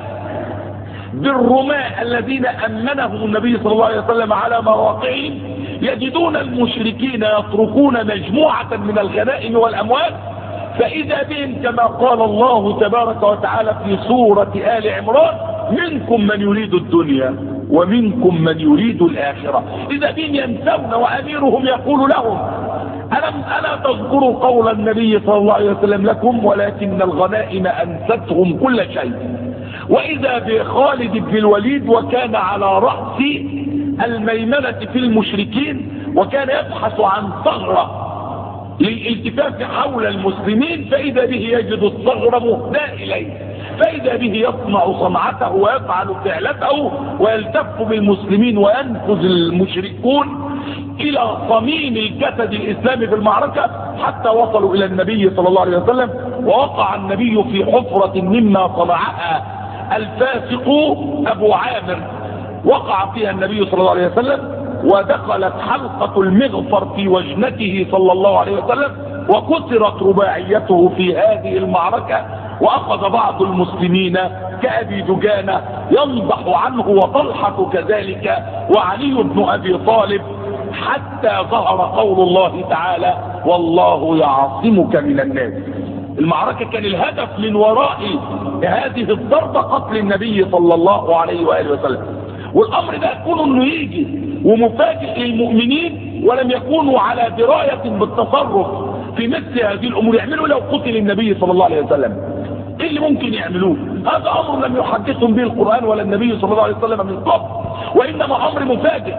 بالرماة الذين امنهم النبي صلى الله عليه وسلم على مواقعهم يجدون المشركين يتركون مجموعة من الغنائم والاموال، فاذا بهم كما قال الله تبارك وتعالى في سورة آل عمران منكم من يريد الدنيا ومنكم من يريد الآخرة. إذا بهم ينسون وأميرهم يقول لهم ألا تذكروا قول النبي صلى الله عليه وسلم لكم ولكن الغنائم أنستهم كل شيء. وإذا بخالد بن الوليد وكان على رأس الميمنة في المشركين، وكان يبحث عن ثغرة للالتفاف حول المسلمين، فإذا به يجد الثغرة مهداة إليه، فإذا به يصنع صنعته ويفعل فعلته ويلتف بالمسلمين وينفذ المشركون إلى صميم الجسد الإسلامي في المعركة حتى وصلوا إلى النبي صلى الله عليه وسلم. ووقع النبي في حفرة مما صنعها الفاسق أبو عامر، وقع فيها النبي صلى الله عليه وسلم، ودخلت حلقة المغفر في وجنته صلى الله عليه وسلم، وكسرت رباعيته في هذه المعركة. واخذ بعض المسلمين كأبي دجانة ينضح عنه وطلحة كذلك وعلي بن ابي طالب، حتى ظهر قول الله تعالى والله يعصمك من الناس. المعركة كان الهدف من وراء هذه الضربة قتل النبي صلى الله عليه وآله وسلم. والامر ده يكون انه يجي ومفاجئ للمؤمنين ولم يكونوا على دراية بالتصرف في مثل هذه الامور. يعملوا لو قتل النبي صلى الله عليه وسلم ايه اللي ممكن يعملوه؟ هذا امر لم يحدثهم به القرآن ولا النبي صلى الله عليه وسلم من قبل، وانما امر مفاجئ.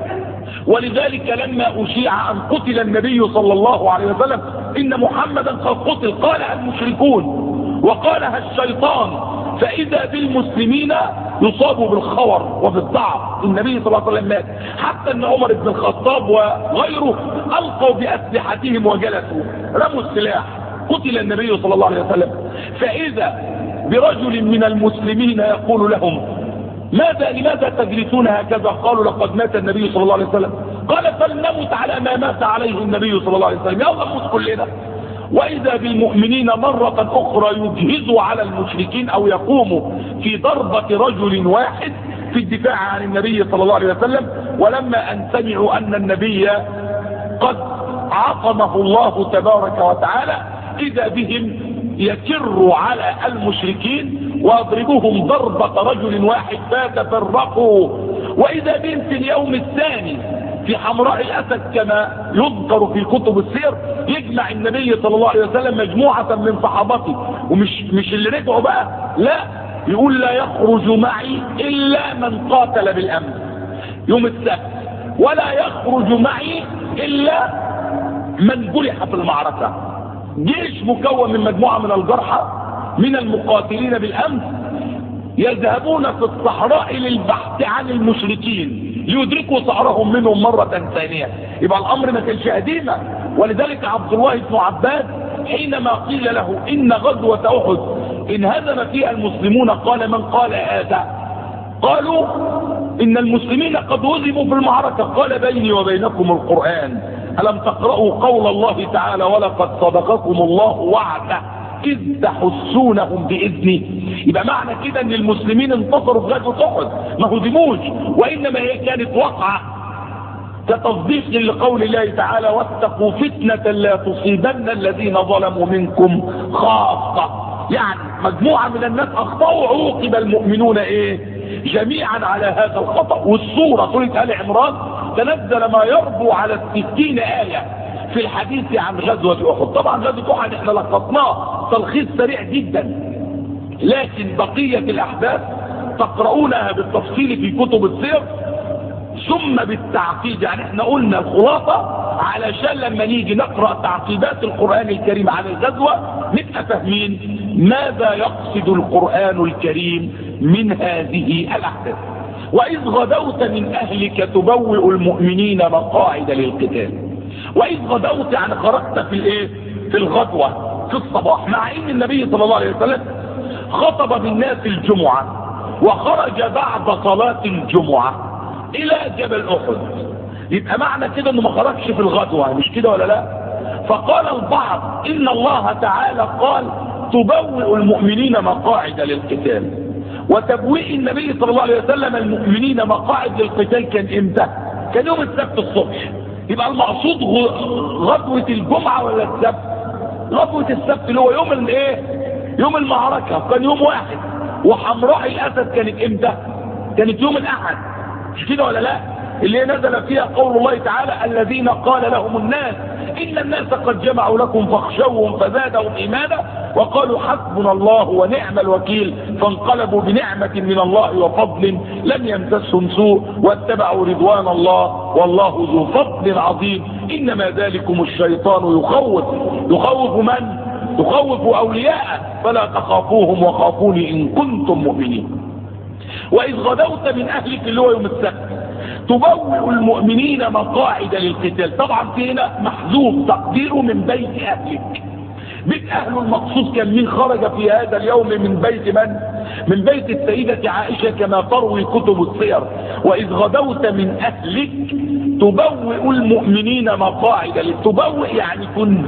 ولذلك لما اشيع ان قتل النبي صلى الله عليه وسلم ان محمدا قد قتل قالها المشركون وقالها الشيطان، فاذا بالمسلمين يصابوا بالخور وبالضعف. النبي صلى الله عليه وسلم مات، حتى ان عمر بن الخطاب وغيره القوا باسلحتهم وجلسوا رموا السلاح، قتل النبي صلى الله عليه وسلم. فاذا برجل من المسلمين يقول لهم لماذا تجلسون هكذا؟ قالوا لقد مات النبي صلى الله عليه وسلم. قال فلنمت على ما مات عليه النبي صلى الله عليه وسلم، يلا نموت كلنا. واذا بالمؤمنين مرة اخرى يجهزوا على المشركين او يقوموا في ضربة رجل واحد في الدفاع عن النبي صلى الله عليه وسلم. ولما ان سمعوا ان النبي قد عصمه الله تبارك وتعالى اذا بهم يكروا على المشركين ويضربوهم ضربة رجل واحد فتفرقوا واذا بهم في اليوم الثاني في حمراء الاسد كما يذكر في كتب السير يجمع النبي صلى الله عليه وسلم مجموعة من صحابته، ومش اللي رجعوا بقى، لا، يقول لا يخرج معي الا من قاتل بالامس يوم السبت، ولا يخرج معي الا من جرح في المعركة. جيش مكون من مجموعة من الجرحى من المقاتلين بالامس يذهبون في الصحراء للبحث عن المشركين ليدركوا ثأرهم منهم مرة ثانية. يبقى الامر ما كانش هديمة. ولذلك عبد الله بن عباس حينما قيل له ان غزوة احد انهزم فيها المسلمون قال من قال هذا؟ قالوا ان المسلمين قد هزموا في المعركة. قال بيني وبينكم القرآن، ألم تقرأوا قول الله تعالى ولقد صدقكم الله وعده إذ تحسونهم بإذنه. يبقى معنى كده ان المسلمين انتصروا في غزوة احد، ما هزموش، وانما هي كانت وقعة كتصديق لقول الله تعالى واتقوا فتنة لا تصيبن الذين ظلموا منكم خاصة. يعني مجموعة من الناس اخطأوا عوقب المؤمنون جميعا على هذا الخطأ. والسورة سورة آل عمران تنزل ما يربو على 60 آية في الحديث عن غزوة احد. طبعا غزوة احد احنا لخصناه تلخيص سريع جدا، لكن بقية الاحداث تقرؤونها بالتفصيل في كتب السير ثم بالتعقيد. يعني احنا قلنا الخلاصة علشان لما نيجي نقرأ تعقيبات القرآن الكريم على الغزوة نبقى فاهمين ماذا يقصد القرآن الكريم من هذه الاحداث. واذ غدوت من اهلك تبوئ المؤمنين مقاعد للقتال. واذ غدوت يعني خرجت في الغدوة في الصباح، مع ان النبي صلى الله عليه وسلم خطب بالناس الجمعة وخرج بعد صلاة الجمعة الى جبل احد. يبقى معنى كده انه ما خرجش في الغدوة، مش كده ولا لا؟ فقال البعض ان الله تعالى قال تبوئ المؤمنين مقاعد للقتال، وتبويء النبي صلى الله عليه وسلم المؤمنين مقاعد للقتال كان امتى؟ كان يوم السبت الصبح. يبقى المقصود غدوة الجمعة ولا السبت؟ غدوة السبت اللي هو يوم المعركة، كان يوم واحد. وحمراء الاسد كانت امتى؟ كانت يوم الاحد، مش كده ولا لا؟ اللي نزل فيها قول الله تعالى الذين قال لهم الناس ان الناس قد جمعوا لكم فاخشوهم فزادهم ايمانا وقالوا حسبنا الله ونعم الوكيل فانقلبوا بنعمة من الله وفضل لم يمسسهم سوء واتبعوا رضوان الله والله ذو فضل عظيم انما ذلكم الشيطان يخوف من؟ يخوف اولياءه فلا تخافوهم وخافوني ان كنتم مؤمنين. واذ غدوت من اهلك اللي هو يوم السبت تبوئ المؤمنين مقاعد للقتال. طبعا في هنا محذوف تقديره من بيت اهلك. بيت اهله المقصود كان مين خرج في هذا اليوم من بيت من؟ من بيت السيدة عائشة كما تروي كتب السير. واذ غدوت من اهلك تبوئ المؤمنين مقاعد. تبوئ يعني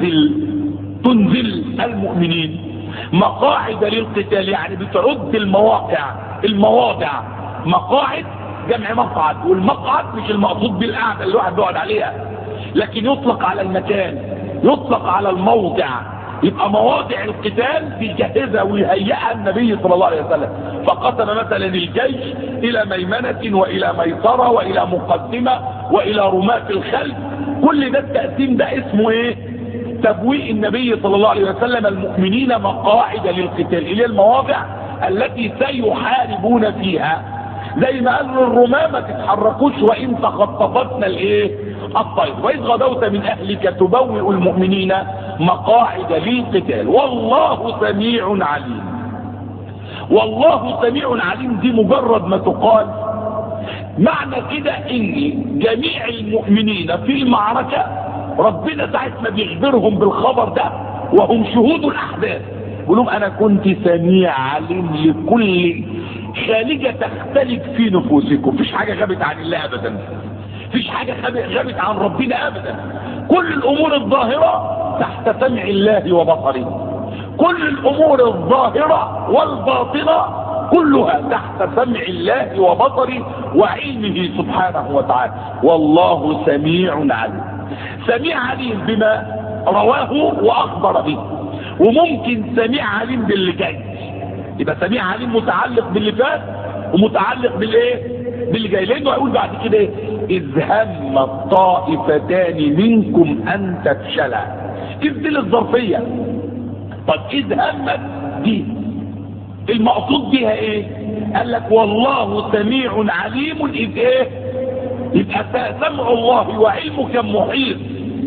تنزل المؤمنين مقاعد للقتال، يعني بتعد المواضع. مقاعد جمع مقعد، والمقعد مش المقصود بالقعده اللي الواحد بيقعد عليها، لكن يطلق على المكان، يطلق على الموضع. يبقى مواضع القتال بيجهزها ويهيئها النبي صلى الله عليه وسلم. فقسم مثلا الجيش الى ميمنة والى ميسرة والى مقدمة والى رماة الخلف. كل ده التقسيم ده اسمه تبويء النبي صلى الله عليه وسلم المؤمنين مقاعد للقتال، اللي هي المواضع التي سيحاربون فيها. زي ما قالوا الرماة ما تتحركوش وان تخطفتنا الطير. واذ غدوت من اهلك تبوئ المؤمنين مقاعد للقتال والله سميع عليم. والله سميع عليم دي مجرد ما تقال معنى كده ان جميع المؤمنين في المعركة ربنا ساعة ما بيخبرهم بالخبر ده وهم شهود الاحداث يقول لهم انا كنت سميع عليم لكل خالجة تختلف في نفوسكم. مفيش حاجة غابت عن الله ابدا، مفيش حاجة غابت عن ربنا ابدا. كل الامور الظاهرة تحت سمع الله وبصره، كل الامور الظاهرة والباطنة كلها تحت سمع الله وبصره وعلمه سبحانه وتعالى. والله سميع عليم. سميع عليم بما رواه واخبر به، وممكن سميع عليم باللي جاي. يبقى سميع عليم متعلق باللي فات ومتعلق باللي جاي، لانه هيقول بعد كده ايه؟ اذ هم الطائفتان منكم ان تفشلا. اذ دي للظرفيه. طب اذ همت دي المقصود بها ايه؟ قال لك والله سميع عليم اذ ايه؟ يبقى سمع الله وعلمه كان محيط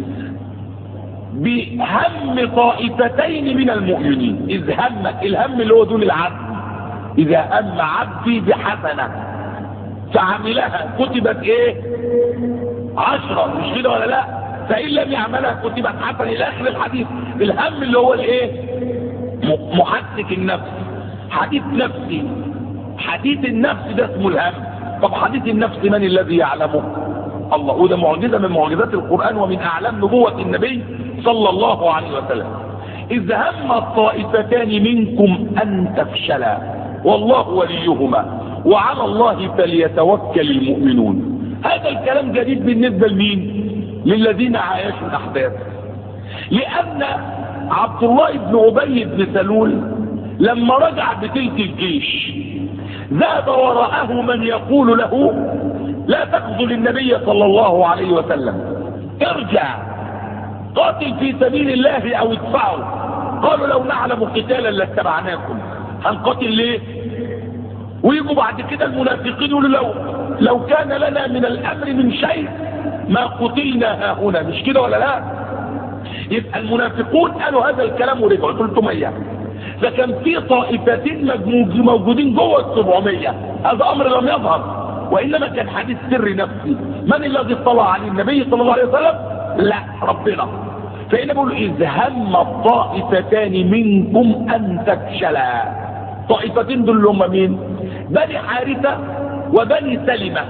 بهم طائفتين من المؤمنين. اذ همت، الهم اللي هو دون العبد، اذا هم عبدي بحسنه فعملها كتبت ايه؟ 10، مش كده ولا لا؟ فان لم يعملها كتبت حسنه الى اخر الحديث. الهم اللي هو الايه؟ محدث النفس، حديث نفسي. حديث النفس ده اسمه الهم. طب حديث النفس من الذي يعلمه؟ الله. وده معجزه من معجزات القران ومن اعلام نبوه النبي صلى الله عليه وسلم. اذ هم الطائفتان منكم ان تفشلا والله وليهما وعلى الله فليتوكل المؤمنون. هذا الكلام جديد بالنسبه لمين؟ للذين عايشوا الاحداث. لان عبد الله بن ابي بن سلول لما رجع بتلك الجيش ذهب وراءه من يقول له لا تخذل النبي صلى الله عليه وسلم، ارجع قاتل في سبيل الله او ادفعوا. قالوا لو نعلم قتالا لاتبعناكم. هنقاتل ليه؟ ويجوا بعد كده المنافقين يقولوا لو كان لنا من الامر من شيء ما قتلنا هنا، مش كده ولا لا؟ يبقى المنافقون قالوا هذا الكلام ورجعوا 300. فكان في طائفتين موجودين جوه ال 700. هذا امر لم يظهر وانما كان حديث سري نفسي. من الذي اطلع عليه؟ النبي صلى الله عليه وسلم؟ لا، ربنا. فهنا بيقول اذ هم الطائفتان منكم ان تفشلا. طائفتين دول هم مين؟ بني حارثه وبني سلمه.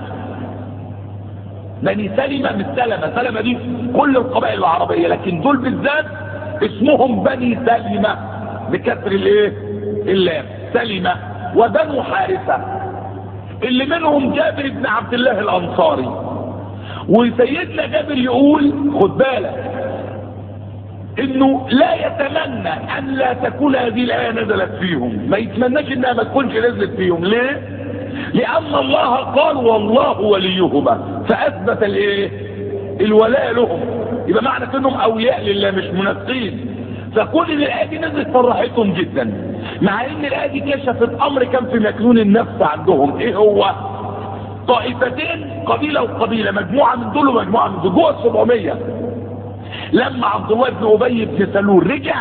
بني سلمه مش سلمه، سلمه دي كل القبائل العربيه، لكن دول بالذات اسمهم بني سلمه بكسر الايه؟ اللام، سلمه. وبنو حارثه اللي منهم جابر بن عبد الله الانصاري. وسيدنا جابر يقول خد بالك انه لا يتمنى ان لا تكون هذه الايه نزلت فيهم، ما يتمناش انها ما تكونش نزلت فيهم. ليه؟ لان الله قال والله وليهما، فاثبت الايه؟ الولاء لهم. يبقى معنى انهم اولياء لله مش منافقين. فكل الايه دي نزلت فرحتهم جدا، مع ان الايه دي كشفت امر كان في مكنون النفس عندهم. ايه هو؟ طائفتين، قبيله وقبيله، مجموعه من دول ومجموعه من دول جوه ال 700. لما عبد الله بن ابي بن سلول رجع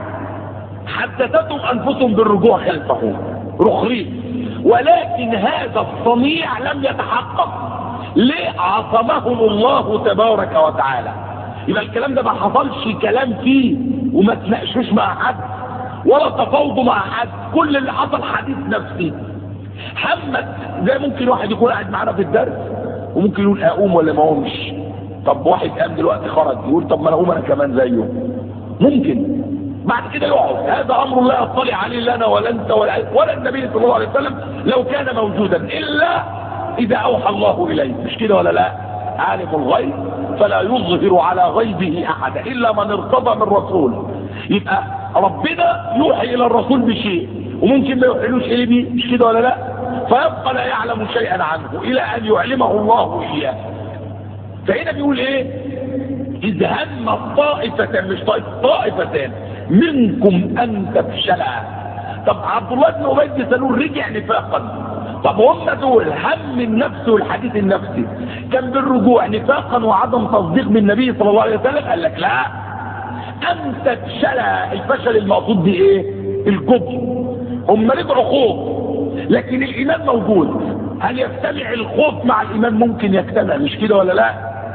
حدثتهم انفسهم بالرجوع خلفه رخرين، ولكن هذا الصنيع لم يتحقق. ليه؟ عصمهم الله تبارك وتعالى. يبقى الكلام ده ما حصلش كلام فيه وما تناقشوش مع حد ولا تفاوضوا مع حد. كل اللي حصل حديث نفسي. حمد زي ممكن واحد يكون قاعد معانا في الدرس وممكن يقول اقوم ولا ما اقومش. طب واحد قام دلوقتي خرج يقول طب ما انا اقوم انا كمان زيه. ممكن بعد كده يقعد. هذا امر لا يطلع عليه لا انا ولا انت ولا النبي صلى الله عليه وسلم لو كان موجودا، الا اذا اوحى الله اليه، مش كده ولا لا؟ عالم الغيب فلا يظهر على غيبه احدا الا من ارتضى من رسول. يبقى ربنا يوحي الى الرسول بشيء وممكن ما يوحيلوش اليه بيه، مش كده ولا لا؟ فيبقى لا يعلم شيئا عنه الى ان يعلمه الله اياه. فهنا بيقول ايه؟ اذ هم الطائفتان، مش طائفتان منكم ان تفشلا. طب عبد الله بن ابي بن سلول رجع نفاقا. طب هم دول هم النفس والحديث النفسي كان بالرجوع نفاقا وعدم تصديق بالنبي صلى الله عليه وسلم. قال لك لا، ان تفشلا. الفشل المقصود به ايه؟ الجبن. هم رجعوا خوف لكن الايمان موجود. هل يجتمع الخوف مع الايمان؟ ممكن يجتمع، مش كده ولا لا؟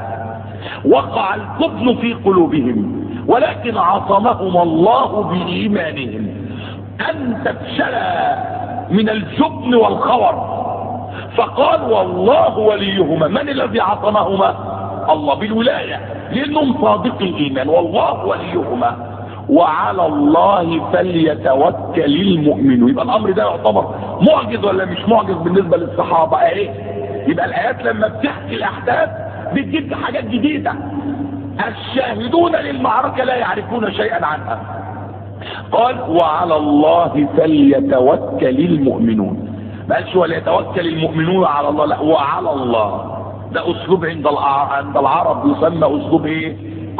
وقع الجبن في قلوبهم ولكن عصمهم الله بايمانهم. ان تفشلا من الجبن والخور. فقال والله وليهما. من الذي عصمهما؟ الله بالولايه، لانهم صادق الايمان. والله وليهما وعلى الله فليتوكل المؤمنون. يبقى الامر ده يعتبر معجز ولا مش معجز بالنسبه للصحابه؟ ايه؟ يبقى الايات لما بتحكي الاحداث بتجيب حاجات جديده. الشاهدون للمعركه لا يعرفون شيئا عنها. قال وعلى الله فليتوكل المؤمنون. ما قالش وليتوكل المؤمنون على الله، لا وعلى الله. ده اسلوب عند العرب يسمى اسلوب ايه؟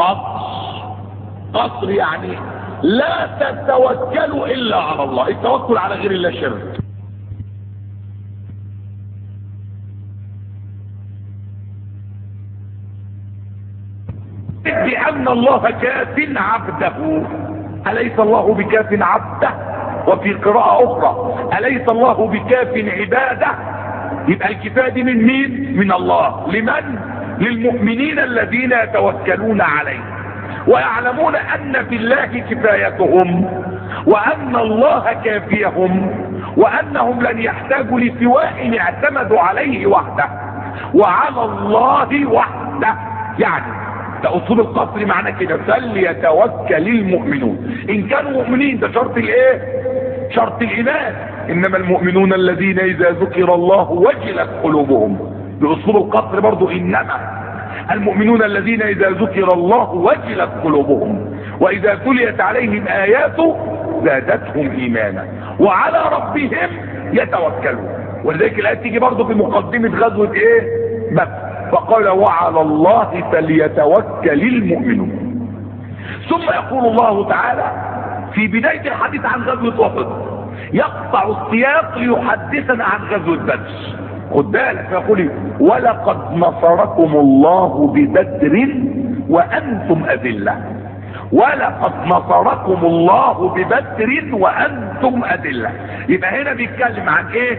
قصر يعني لا تتوكلوا الا على الله، التوكل على غير الله شرك. بأن الله كاف عبده، أليس الله بكاف عبده؟ وفي قراءة أخرى أليس الله بكاف عباده؟ يبقى الكفاية دي من مين؟ من الله. لمن؟ للمؤمنين الذين يتوكلون عليه ويعلمون أن في الله كفايتهم، وأن الله كافيهم، وأنهم لن يحتاجوا لسواه إن اعتمدوا عليه وحده وعلى الله وحده. يعني ده أصول القصر معنى كده، فليتوكل المؤمنون. إن كانوا مؤمنين ده شرط الإيه؟ شرط الإيمان. إنما المؤمنون الذين إذا ذكر الله وجلت قلوبهم. بأصول القصر برضو إنما المؤمنون الذين إذا ذكر الله وجلت قلوبهم وإذا تليت عليهم آياته زادتهم إيمانا وعلى ربهم يتوكلون. ولذلك الآية تيجي برضو في مقدمة غزوة إيه؟ بدر، فقال وعلى الله فليتوكل المؤمنون. ثم يقول الله تعالى في بداية الحديث عن غزوة أحد يقطع السياق ليحدثنا عن غزوة بدر. خد بالك، يقول ولقد نصركم الله ببدر وأنتم أذلة. ولقد نصركم الله ببدر وأنتم أذلة. يبقى هنا بيتكلم عن ايه؟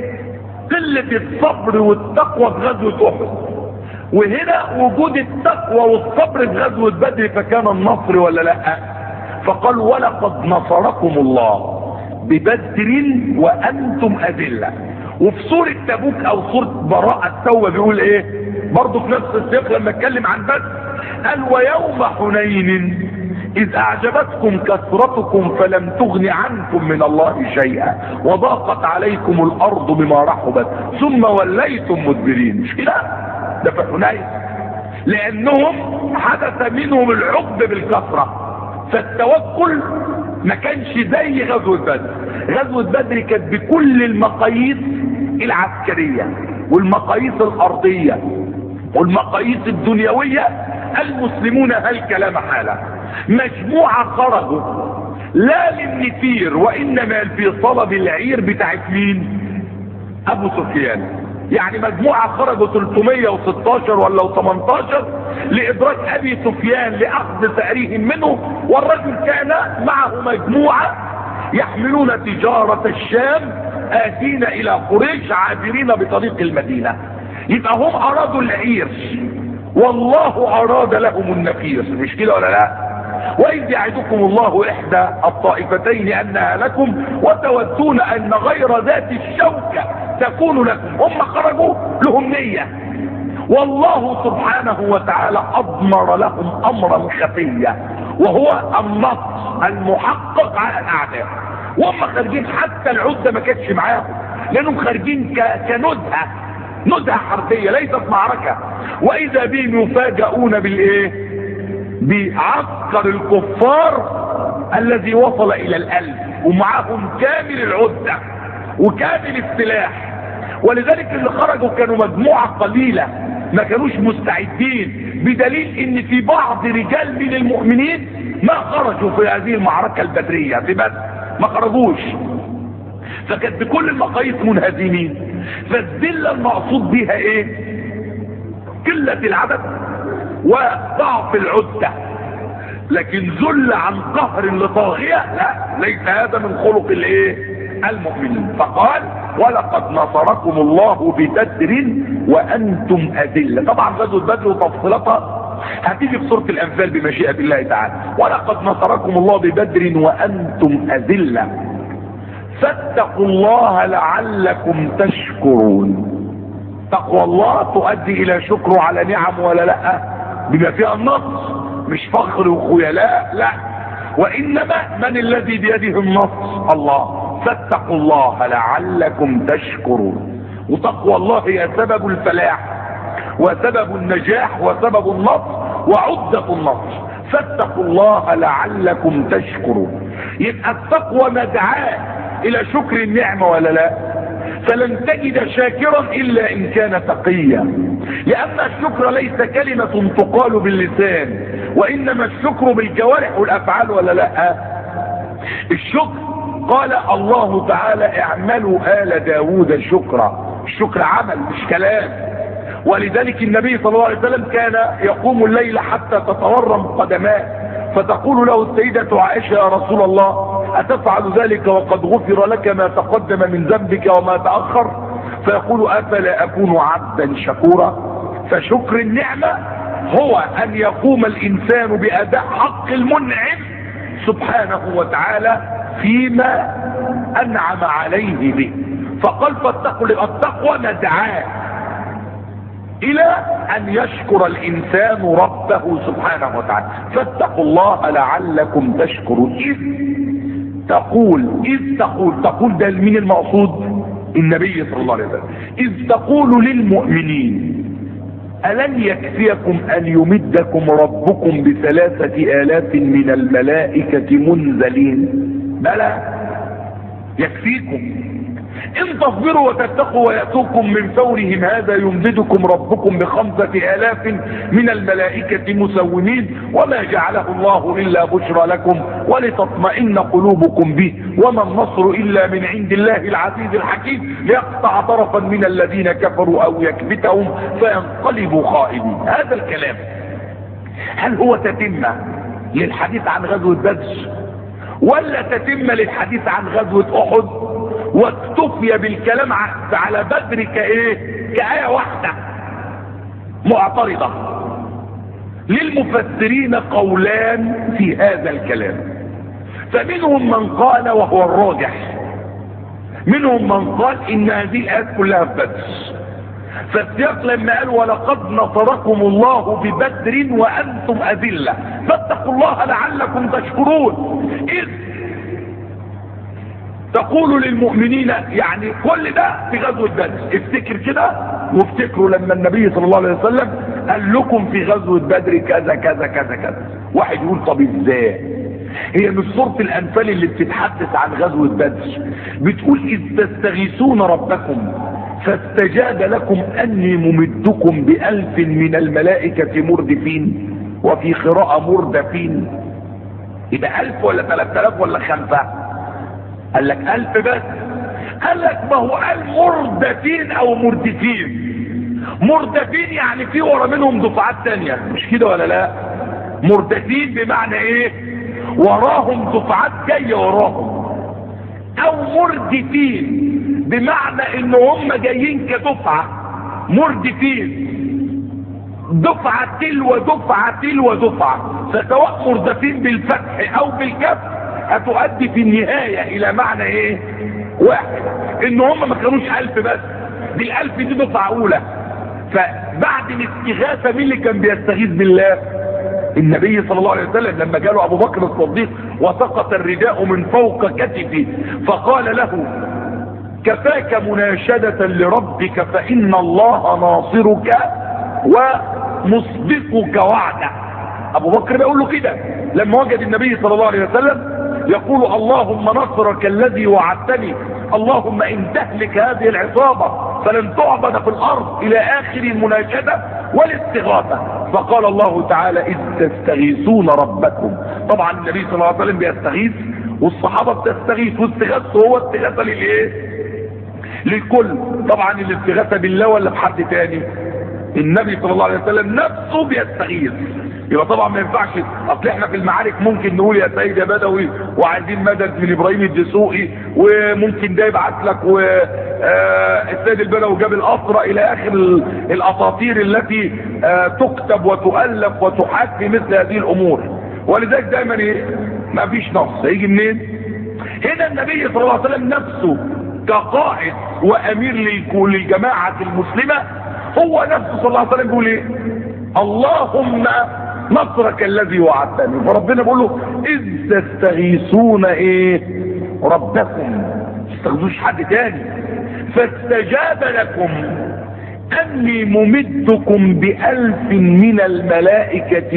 قلة الصبر والتقوى في غزوة أحد، وهنا وجود التقوى والصبر في غزوة بدر فكان النصر ولا لا؟ فقال ولقد نصركم الله ببدر وأنتم أذلة. وفي سورة تبوك او سورة براءة التوبة بيقول ايه برضه في نفس السياق لما اتكلم عن بدر؟ قال ويوم حنين اذ اعجبتكم كثرتكم فلم تغن عنكم من الله شيئا وضاقت عليكم الارض بما رحبت ثم وليتم مدبرين. مش كده؟ ده في حنين لانهم حدث منهم العقد بالكثرة، فالتوكل ما كانش زي غزوة بدر. غزوة بدر كانت بكل المقاييس العسكرية والمقاييس الارضية والمقاييس الدنيوية المسلمون هالكلام حالة. مجموعة خرجوا لا للنفير وانما في طلب العير بتاعت مين؟ ابو سفيان. يعني مجموعة خرجوا 316 ولا 18 لادراك ابي سفيان لاخذ ثأرهم منه، والرجل كان معه مجموعة يحملون تجارة الشام آتين الى قريش عابرين بطريق المدينة. يبقى هم ارادوا العير والله اراد لهم النفير. مش كده ولا لا؟ واذ يعدكم الله احدى الطائفتين انها لكم وتودون ان غير ذات الشوكة تكون لكم. هم خرجوا لهم نية والله سبحانه وتعالى اضمر لهم امرا خفيا وهو النصر المحقق على الاعداء. وهم خارجين حتى العدة ما كانتش معاهم لانهم خارجين نزهة حربية ليست معركة. واذا بهم يفاجئون بالايه؟ بعسكر الكفار الذي وصل الى الألف ومعهم كامل العدة وكامل السلاح. ولذلك اللي خرجوا كانوا مجموعة قليلة ما كانوش مستعدين، بدليل ان في بعض رجال من المؤمنين ما خرجوا في هذه المعركة البدرية في بدر، ما خرجوش، فكانت بكل المقاييس منهزمين. فالذلة المقصود بها ايه؟ قلة العدد وضعف العدة. لكن ذل عن قهر لطاغية لا، ليس هذا من خلق الايه؟ المؤمنين. فقال ولقد نصركم الله ببدر وانتم اذلة. طبعا غزوة بدر وتفصيلاتها هتيجي في سورة الانفال بمشيئة الله تعالى. ولقد نصركم الله ببدر وانتم اذلة فاتقوا الله لعلكم تشكرون. تقوى الله تؤدي الى شكره على نعم ولا لا؟ بما فيها النصر، مش فخر وخيلاء، لا، وانما من الذي بيده النصر؟ الله. فاتقوا الله لعلكم تشكرون. وتقوى الله هي سبب الفلاح وسبب النجاح وسبب النصر وعدة النصر. فاتقوا الله لعلكم تشكرون. يبقى التقوى مدعاة الى شكر النعمة ولا لا؟ فلن تجد شاكرا الا ان كان تقيا، لان الشكر ليس كلمة تقال باللسان، وانما الشكر بالجوارح والافعال، ولا لا؟ الشكر قال الله تعالى اعملوا آل داود شكرا، الشكر عمل مش كلام. ولذلك النبي صلى الله عليه وسلم كان يقوم الليل حتى تتورم قدماه، فتقول له السيدة عائشة يا رسول الله أتفعل ذلك وقد غفر لك ما تقدم من ذنبك وما تأخر؟ فيقول أفلا أكون عبدا شكورا. فشكر النعمة هو أن يقوم الإنسان بأداء حق المنعم سبحانه وتعالى فيما أنعم عليه به. فقال فاتقوا، التقوى مدعاه الى ان يشكر الانسان ربه سبحانه وتعالى. فاتقوا الله لعلكم تشكرون. اذ تقول ده من المقصود؟ النبي صلى الله عليه وسلم. اذ تقول للمؤمنين ألن يكفيكم أن يمدكم ربكم ب3,000 من الملائكة منزلين؟ بلى يكفيكم إن تصبروا وتتقوا ويأتوكم من فورهم هذا يمددكم ربكم ب5,000 من الملائكة مسومين، وما جعله الله إلا بشرى لكم ولتطمئن قلوبكم به، وما النصر إلا من عند الله العزيز الحكيم ليقطع طرفا من الذين كفروا أو يكبتهم فينقلبوا خائبين. هذا الكلام هل هو تتمة للحديث عن غزوة بدر، ولا تتمة للحديث عن غزوة أحد؟ واكتفي بالكلام على بدر كآية واحدة معترضة. للمفسرين قولان في هذا الكلام، فمنهم من قال وهو الراجح، منهم من قال ان هذه الآيات كلها في بدر. فالسياق لما قال ولقد نصركم الله ببدر وانتم اذلة فاتقوا الله لعلكم تشكرون، اذ تقول للمؤمنين، يعني كل ده في غزوة بدر. افتكر كده وافتكروا لما النبي صلى الله عليه وسلم قال لكم في غزوة بدر كذا كذا كذا كذا. واحد يقول طب ازاي؟ هي مش سورة الانفال اللي بتتحدث عن غزوة بدر بتقول اذ تستغيثون ربكم فاستجاب لكم اني ممدكم ب1000 من الملائكة مردفين، وفي قراءة مردفين؟ يبقى 1000 ولا 3000 ولا 5؟ قال لك 1000 بس. قال لك ما هو قال مردفين او مردفين. مردفين يعني في ورا منهم دفعات تانية، مش كده ولا لا؟ مردفين بمعنى ايه؟ وراهم دفعات جاية وراهم. او مردفين بمعنى ان هم جايين كدفعة، مردفين دفعة تلو دفعة تلو دفعة. فسواء مردفين بالفتح او بالكسر هتؤدي في النهاية الى معنى ايه؟ واحد، ان هم ما كانوش 1000 بس، دي ال1000 دي دفعة اولى. فبعد الاستغاثة مين اللي كان بيستغيث بالله؟ النبي صلى الله عليه وسلم. لما جاله ابو بكر الصديق وسقط الرداء من فوق كتفه فقال له كفاك مناشدة لربك فإن الله ناصرك ومصدقك وعده. ابو بكر بيقول له كده لما وجد النبي صلى الله عليه وسلم يقول اللهم نصرك الذي وعدتني، اللهم ان تهلك هذه العصابة فلن تعبد في الارض، الى اخر المناشدة والاستغاثة. فقال الله تعالى اذ تستغيثون ربكم. طبعا النبي صلى الله عليه وسلم بيستغيث والصحابة بتستغيث، واستغاثته هو استغاثة للايه؟ للكل. طبعا الاستغاثة بالله ولا بحد تاني؟ النبي صلى الله عليه وسلم نفسه بيستغيث. يبقى طبعا ما ينفعش، اصل احنا في المعارك ممكن نقول يا سيد يا بدوي وعايزين مدد من ابراهيم الدسوقي، وممكن ده يبعت لك، والسيد البدوي جاب الاسرى، الى اخر الاساطير التي تكتب وتؤلف وتحاك في مثل هذه الامور. ولذلك دايما ما فيش نص هيجي منين؟ هنا النبي صلى الله عليه وسلم نفسه كقائد وامير للجماعة المسلمة، هو نفسه صلى الله عليه وسلم بيقول ايه؟ اللهم نصرك الذي وعدتني. فربنا بيقول له اذ تستغيثون ايه؟ ربكم، ما تستغيثوش حد تاني. فاستجاب لكم اني ممدكم ب1000 من الملائكة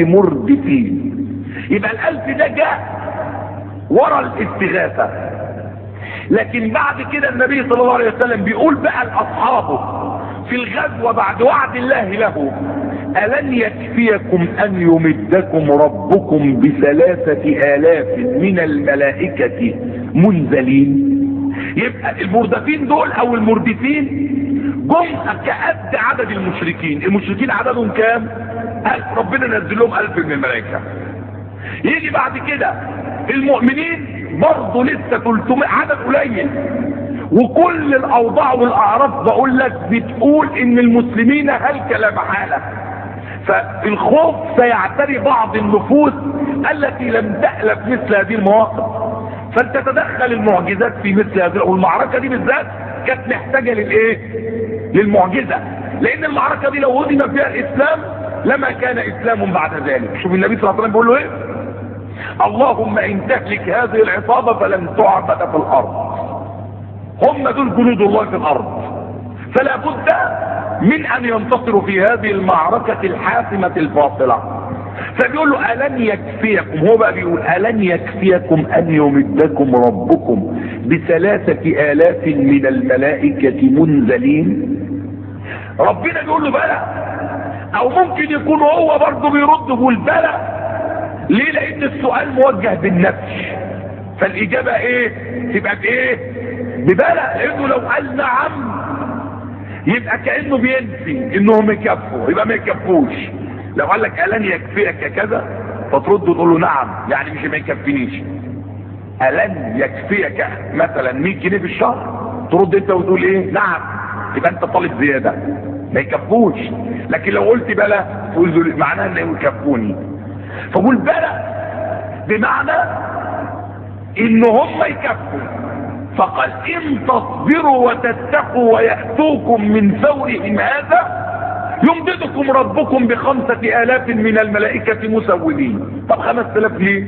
مردفين. يبقى ال1000 ده جاء ورا الاستغاثة. لكن بعد كده النبي صلى الله عليه وسلم بيقول بقى لأصحابه في الغزوة بعد وعد الله له: ألن يكفيكم أن يمدكم ربكم ب3,000 من الملائكة منزلين؟ يبقى المردفين دول او المردفين جم كقد عدد المشركين. المشركين عددهم كام؟ 1000. ربنا نزل لهم 1000 من الملائكة. يجي بعد كده المؤمنين برضه لسه 300، عدد قليل. وكل الاوضاع والاعراف بقول لك بتقول ان المسلمين هلك لا محالة. فالخوف سيعتري بعض النفوس التي لم تألف مثل هذه المواقف، فانت تدخل المعجزات في مثل هذه. والمعركة دي بالذات كانت محتاجة للايه؟ للمعجزة، لان المعركة دي لو هدم فيها الاسلام لما كان اسلام بعد ذلك. شوف النبي صلى الله عليه وسلم بيقول له ايه: اللهم ان تهلك هذه العصابة فلن تعبد في الارض. هم دول جنود الله في الارض، فلا بد من ان ينتصروا في هذه المعركة الحاسمة الفاصلة. فبيقول له: ألن يكفيكم، هو بقى بيقول: ألن يكفيكم أن يمدكم ربكم ب3,000 من الملائكة منزلين؟ ربنا بيقول له: بلى. أو ممكن يكون هو برضه بيرد بيقول بلى. ليه؟ لأن السؤال موجه بالنفي، فالإجابة إيه؟ تبقى بإيه؟ ببلى. لأنه لو قال نعم يبقى كأنه بينفي إنهم يكفوا، يبقى ما يكفوش. لو قال لك ألن يكفيك كذا فترد وتقول له نعم، يعني مش ما يكفينيش. ألن يكفيك مثلا 100 جنيه في الشهر، ترد انت وتقول ايه؟ نعم، يبقى انت طالب زيادة، ما يكفوش. لكن لو قلت بلى تقول معناها انه يكفوني. فقول بلى بمعنى ان هم يكفوا. فقال: ان تصبروا وتتقوا ويأتوكم من فورهم هذا يمددكم ربكم ب5,000 من الملائكة مسومين. طب 5,000 ليه؟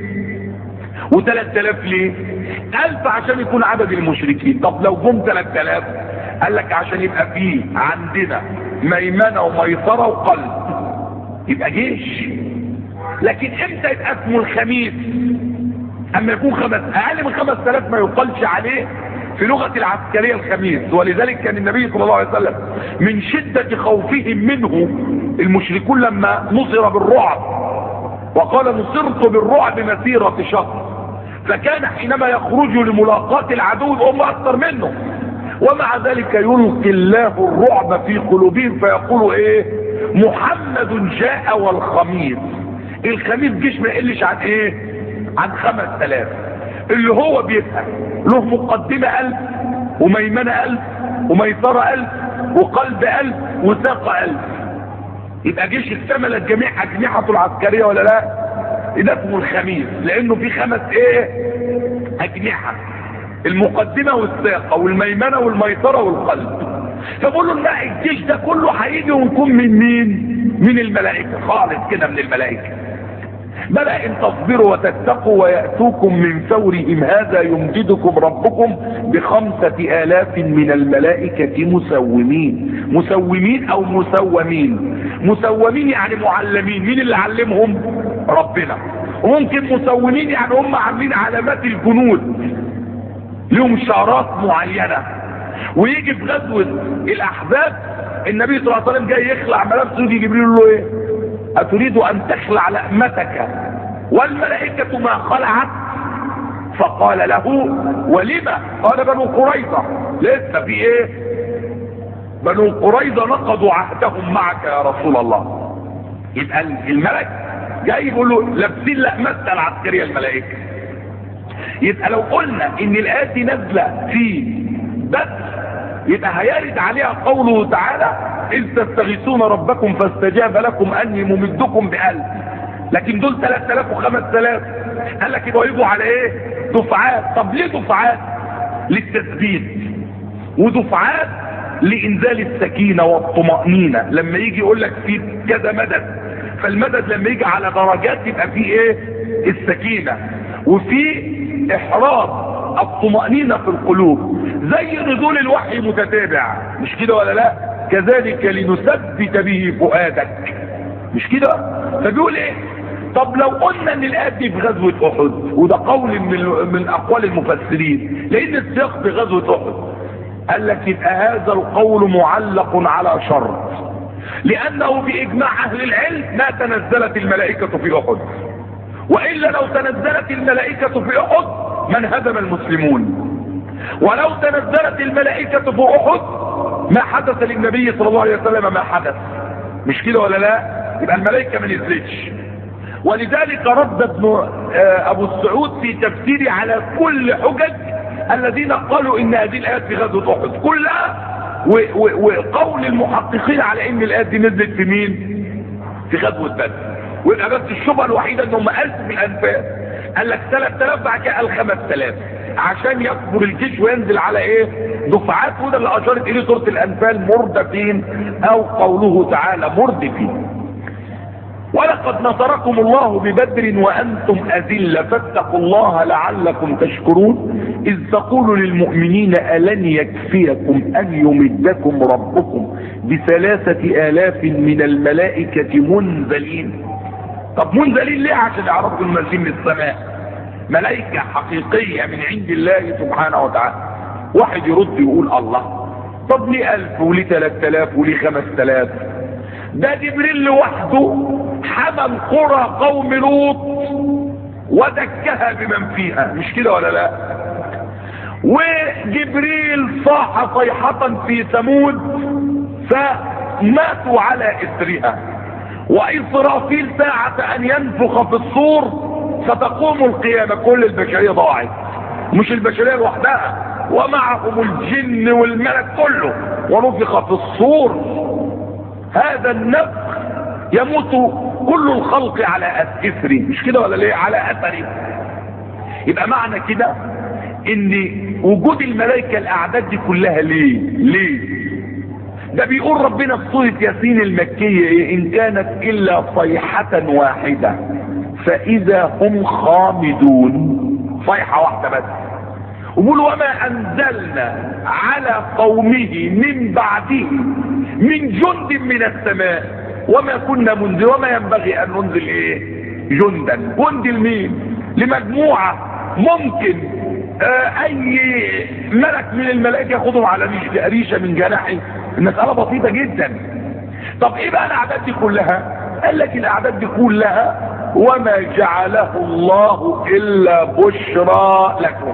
و3,000 ليه؟ 1000 عشان يكون عدد المشركين. طب لو جم 3,000 قال لك عشان يبقى فيه عندنا ميمنة وميسرة وقلب، يبقى جيش. لكن امتى يبقى اسمه الخميس؟ اما يكون اقل من 5,000 ما يقالش عليه في لغة العسكرية الخميس. ولذلك كان النبي صلى الله عليه وسلم من شدة خوفهم منه المشركون لما نصر بالرعب، وقال: نصرت بالرعب مسيرة شهر. فكان حينما يخرج لملاقاة العدو هم اكثر منه، ومع ذلك يلقي الله الرعب في قلوبهم فيقولوا ايه؟ محمد جاء والخميس. الخميس جيش ما يقلش عن ايه؟ عن 5,000. اللي هو بيبقى له مقدمة 1000 وميمنة 1000 وميسرة 1000 وقلب 1000 وساق 1000. يبقى جيش اكتملت جميع أجنحته العسكرية ولا لا؟ ده اسمه الخميس، لأنه في 5 ايه؟ أجنحة: المقدمة والساقة والميمنة والميسرة والقلب. فبقول له: لا، الجيش ده كله هيجي ونكون من مين؟ من الملائكة خالص كده، من الملائكة. بلى ان تصبروا وتتقوا ويأتوكم من فورهم هذا يمددكم ربكم ب5,000 من الملائكة مسومين. مسومين او مسومين. مسومين يعني معلمين. مين اللي علمهم؟ ربنا. وممكن مسومين يعني هم عاملين علامات الجنود لهم شعارات معينة. ويجي في غزوة الاحزاب النبي صلى الله عليه وسلم جاي يخلع ملابسه، يجي جبريل له ايه؟ أتريد أن تخلع لأمتك والملائكة ما خلعت؟ فقال له: ولما؟ قال: بنو قريظة. لسه في ايه؟ بنو قريظة نقضوا عهدهم معك يا رسول الله. يبقى الملك جاي يقول له لابسين لأمتنا العسكرية الملائكة. يبقى لو قلنا ان الآيات دي نازلة في بدر يبقى هيرد عليها قوله تعالى: إذ تستغيثون ربكم فاستجاب لكم أني ممدكم ب1000. لكن دول 3,000 و5,000. قال لك يبقوا يجوا على ايه؟ دفعات. طب ليه دفعات؟ للتثبيت، ودفعات لإنزال السكينة والطمأنينة. لما يجي يقول لك في كذا مدد، فالمدد لما يجي على درجات يبقى في ايه؟ السكينة، وفي إحراز الطمأنينة في القلوب، زي نزول الوحي متتابع. مش كده ولا لا؟ كذلك لنثبت به فؤادك. مش كده؟ فبيقول ايه؟ طب لو قلنا ان الايات دي في غزوة احد، وده قول من اقوال المفسرين لان السياق في غزوة احد، قال لك يبقى هذا القول معلق على شرط، لانه باجماع اهل العلم ما تنزلت الملائكة في احد، والا لو تنزلت الملائكة في احد ما انهزم المسلمون، ولو تنزلت الملائكة في احد ما حدث للنبي صلى الله عليه وسلم ما حدث. مش كده ولا لا؟ يبقى الملائكة ما نزلتش. ولذلك رد ابو السعود في تفسيره على كل حجج الذين قالوا ان هذه الايات في غزوة احد كلها، وقول المحققين على ان الايات دي نزلت في مين؟ في غزوة بدر. ويبقى بس الشبهة الوحيدة ان هم 1000 في الانفال، قال لك 3000 بعد كده قال 5000 عشان يكبر الجيش وينزل على ايه؟ دفعات. وده اللي اشارت اليه سورة الانفال مردفين، او قوله تعالى مردفين. ولقد نصركم الله ببدر وانتم اذلة فاتقوا الله لعلكم تشكرون اذ تقول للمؤمنين الن يكفيكم ان يمدكم ربكم ب3000 من الملائكة منزلين. طب منزلين ليه؟ عشان يعرفوا المنزلين من السماء، ملائكة حقيقية من عند الله سبحانه وتعالى. واحد يرد يقول الله، طب ليه 1000 وليه 3000 وليه 5000؟ ده جبريل لوحده حمل قرى قوم لوط ودكها بمن فيها، مش كده ولا لا؟ وجبريل صاح صيحة في ثمود فماتوا على اثرها، وإسرافيل ساعة ان ينفخ في الصور فتقوم القيامة. كل البشرية ضاعت، مش البشرية لوحدها، ومعهم الجن والملك كله، ونفخ في الصور. هذا النفخ يموت كل الخلق على اثره، مش كده ولا ليه؟ على اثره. يبقى معنى كده ان وجود الملائكة الاعداد دي كلها ليه؟ ده بيقول ربنا في سورة ياسين المكية ايه؟ ان كانت الا صيحة واحدة فاذا هم خامدون. صيحة واحدة بس. وقول وما انزلنا على قومه من بعده من جند من السماء وما كنا منزل وما ينبغي ان ننزل ايه؟ جندا. جند لمين؟ لمجموعة ممكن اي ملك من الملائكة ياخدهم على ريشة من جناحه. المسألة بسيطة جدا. طب ايه بقى الاعداد دي كلها؟ قال لك الاعداد دي كلها وما جعله الله الا بشرى لكم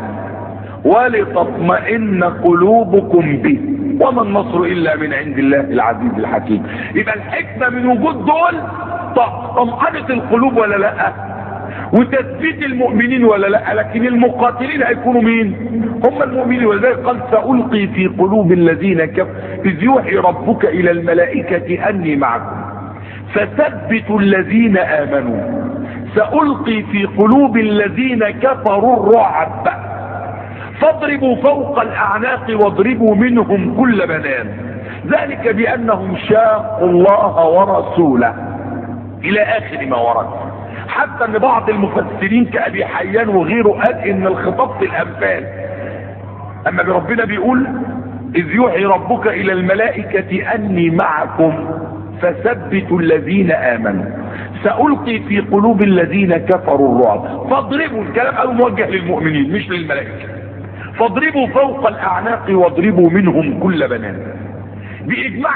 ولتطمئن قلوبكم به وما النصر الا من عند الله العزيز الحكيم. يبقى الحكمة من وجود دول طمأنة القلوب ولا لا؟ وتثبيت المؤمنين ولا لا؟ لكن المقاتلين هيكونوا مين؟ هم المؤمنين. ولذلك قال سألقي في قلوب الذين كفروا إذ يوحي ربك إلى الملائكة أني معكم فثبتوا الذين آمنوا سألقي في قلوب الذين كفروا الرعب فاضربوا فوق الأعناق واضربوا منهم كل بنان ذلك بأنهم شاقوا الله ورسوله إلى آخر ما ورد. حتى ان بعض المفسرين كأبي حيان وغيره قال ان الخطاب في الانفال اما بربنا بيقول اذ يوحي ربك الى الملائكة اني معكم فثبتوا الذين امنوا سألقي في قلوب الذين كفروا الرعب فاضربوا. الكلام قالوا موجه للمؤمنين مش للملائكة. فاضربوا فوق الاعناق واضربوا منهم كل بنان. باجماع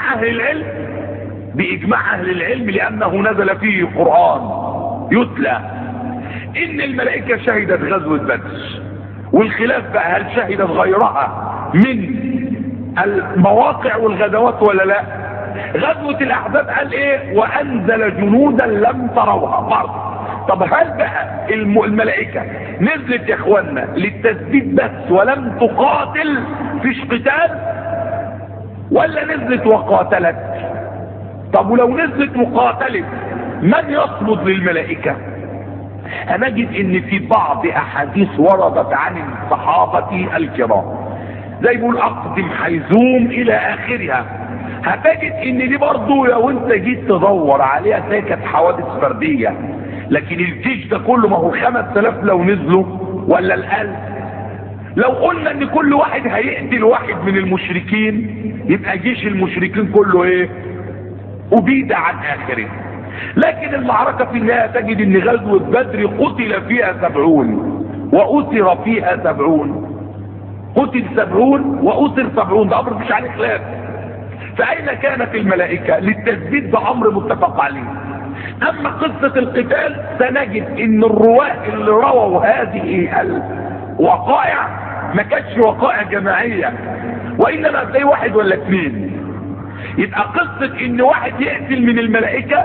اهل العلم لانه نزل فيه قرآن يتلى ان الملائكة شهدت غزوة بدر. والخلاف بقى هل شهدت غيرها من المواقع والغزوات ولا لا؟ غزوة الاحزاب قال ايه؟ وانزل جنودا لم تروها برضه. طب هل بقى الملائكة نزلت يا اخوانا للتثبيت بس ولم تقاتل فيش قتال ولا نزلت وقاتلت؟ طب ولو نزلت وقاتلت من يصمد للملائكة؟ هنجد ان في بعض احاديث وردت عن الصحابة الكرام زي بيقول اقدم حيزوم الى اخرها. هتجد ان دي برضو لو انت جيت تدور عليها تلاقي كانت حوادث فردية. لكن الجيش ده كله ما هو 5000 لو نزلوا ولا 1000. لو قلنا ان كل واحد هيقتل واحد من المشركين يبقى جيش المشركين كله ايه؟ أبيد عن آخره. لكن المعركة في النهاية تجد ان غزوة بدر قتل فيها 70 وأسر فيها 70. قتل 70 وأسر 70، ده أمر مش عليه خلاف. فأين كانت الملائكة للتثبيت؟ ده أمر متفق عليه. أما قصة القتال سنجد ان الرواه اللي رووا هذه الوقائع ما كانتش وقائع جماعية، وإنما تلاقي واحد ولا اثنين. يبقى قصة ان واحد يقتل من الملائكة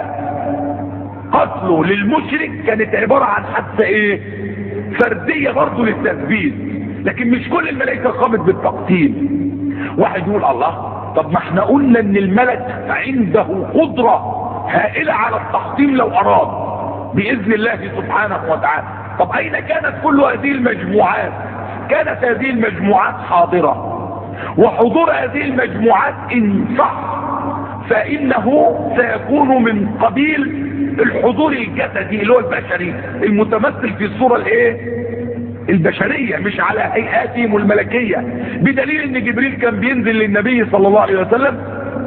قتله للمشرك كانت عبارة عن حادثة ايه؟ فردية برضه للتثبيت، لكن مش كل الملائكة قامت بالتقتيل. واحد يقول الله، طب ما احنا قلنا ان الملك عنده قدرة هائلة على التحطيم لو اراد باذن الله سبحانه وتعالى. طب اين كانت كل هذه المجموعات؟ كانت هذه المجموعات حاضرة، وحضور هذه المجموعات ان صح فانه سيكون من قبيل الحضور الجسدي اللي هو البشري المتمثل في الصورة الايه؟ البشرية، مش على هيئاتهم الملكية. بدليل ان جبريل كان بينزل للنبي صلى الله عليه وسلم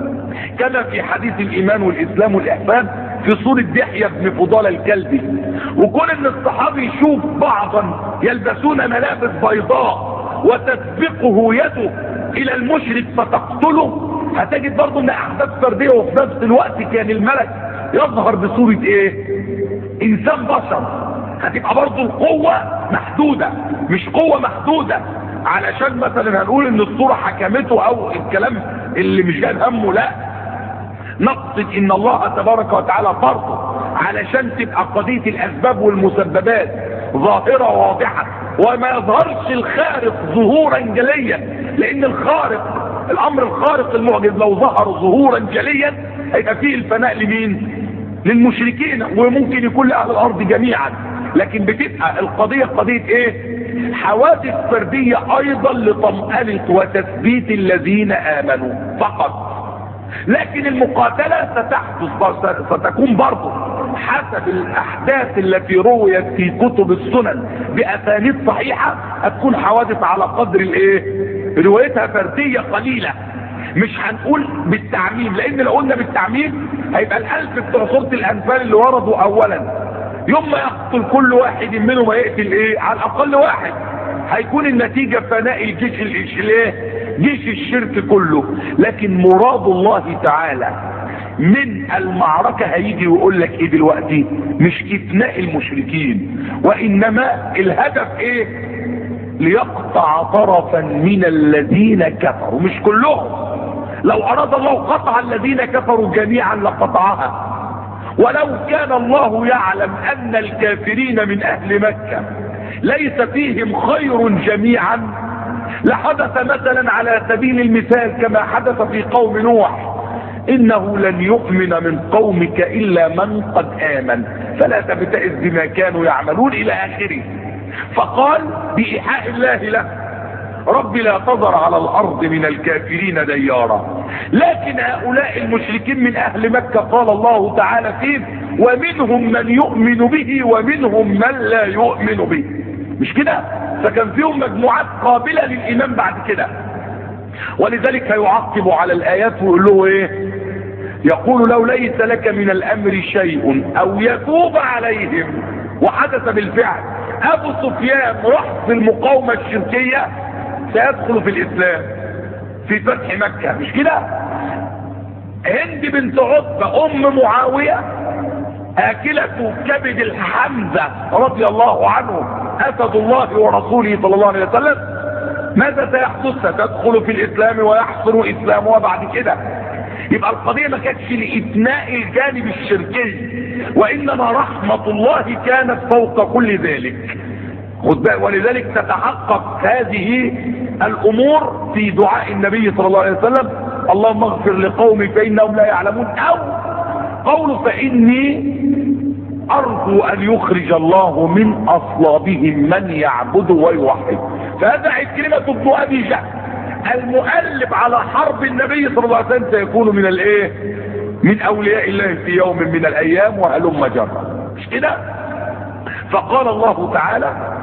كما في حديث الايمان والاسلام والاحسان في صورة دحية بن فضال الكلبي. وكون ان الصحابي يشوف بعضا يلبسون ملابس بيضاء وتسبقه يده الى المشرك فتقتله، هتجد برضه ان احداث فردية، وفي نفس الوقت كان الملك يظهر بصورة ايه؟ انسان بشر. هتبقى برضه القوة محدودة، مش قوة محدودة علشان مثلا هنقول ان الصورة حكمته او الكلام اللي مش جاي همه، لا، نقصد ان الله تبارك وتعالى فرضه علشان تبقى قضية الاسباب والمسببات ظاهرة واضحة، وما يظهرش الخارق ظهورا جليا. لان الخارق، الامر الخارق المعجز لو ظهر ظهورا جليا هيبقى فيه الفناء لمين؟ للمشركين، وممكن يكون لأهل الارض جميعا. لكن بتبقى القضية قضية ايه؟ حوادث فردية ايضا لطمأنة وتثبيت الذين امنوا فقط. لكن المقاتلة ستكون برضه حسب الاحداث التي رويت في كتب السنن باسانيد صحيحة، هتكون حوادث على قدر الايه؟ روايتها فردية قليلة. مش هنقول بالتعميم، لان لو قلنا بالتعميم هيبقى الالف بتوع سورة الانفال اللي وردوا اولا يوم ما يقتل كل واحد منهم يقتل ايه؟ على الاقل واحد، هيكون النتيجة فناء الجيش الايه؟ جيش الشرك كله. لكن مراد الله تعالى من المعركة هيجي ويقول لك ايه دلوقتي؟ مش افناء المشركين، وانما الهدف ايه؟ ليقطع طرفا من الذين كفروا، مش كلهم. لو اراد الله قطع الذين كفروا جميعا لقطعها، ولو كان الله يعلم ان الكافرين من اهل مكة ليس فيهم خير جميعا لحدث مثلا على سبيل المثال كما حدث في قوم نوح: انه لن يؤمن من قومك الا من قد امن فلا تبتئس بما كانوا يعملون الى اخره. فقال بإيحاء الله له: رب لا تذر على الارض من الكافرين ديارا. لكن هؤلاء المشركين من اهل مكة قال الله تعالى فيه: ومنهم من يؤمن به ومنهم من لا يؤمن به. مش كده؟ فكان فيهم مجموعات قابلة للايمان بعد كده. ولذلك هيعقب على الايات ويقول له ايه؟ يقول: لو ليس لك من الامر شيء او يتوب عليهم. وحدث بالفعل، ابو سفيان رأس المقاومة الشركية سيدخل في الاسلام في فتح مكة، مش كده؟ هند بنت عتبة ام معاوية اكلة كبد الحمزة رضي الله عنه اسد الله ورسوله صلى الله عليه وسلم، ماذا سيحدث؟ ستدخل في الاسلام ويحصل اسلامها بعد كده. يبقى القضية ما كانتش لإثناء الجانب الشركي، وإنما رحمة الله كانت فوق كل ذلك. ولذلك تتحقق هذه الأمور في دعاء النبي صلى الله عليه وسلم: اللهم اغفر لقومي فإنهم لا يعلمون، أو قول: فإني أرجو أن يخرج الله من أصلابهم من يعبد ويوحد. فهذا كلمة ابن أبي جهل المؤلف على حرب النبي صلى الله عليه وسلم سيكون من الايه؟ من اولياء الله في يوم من الايام وهلم جرا، مش كده؟ فقال الله تعالى: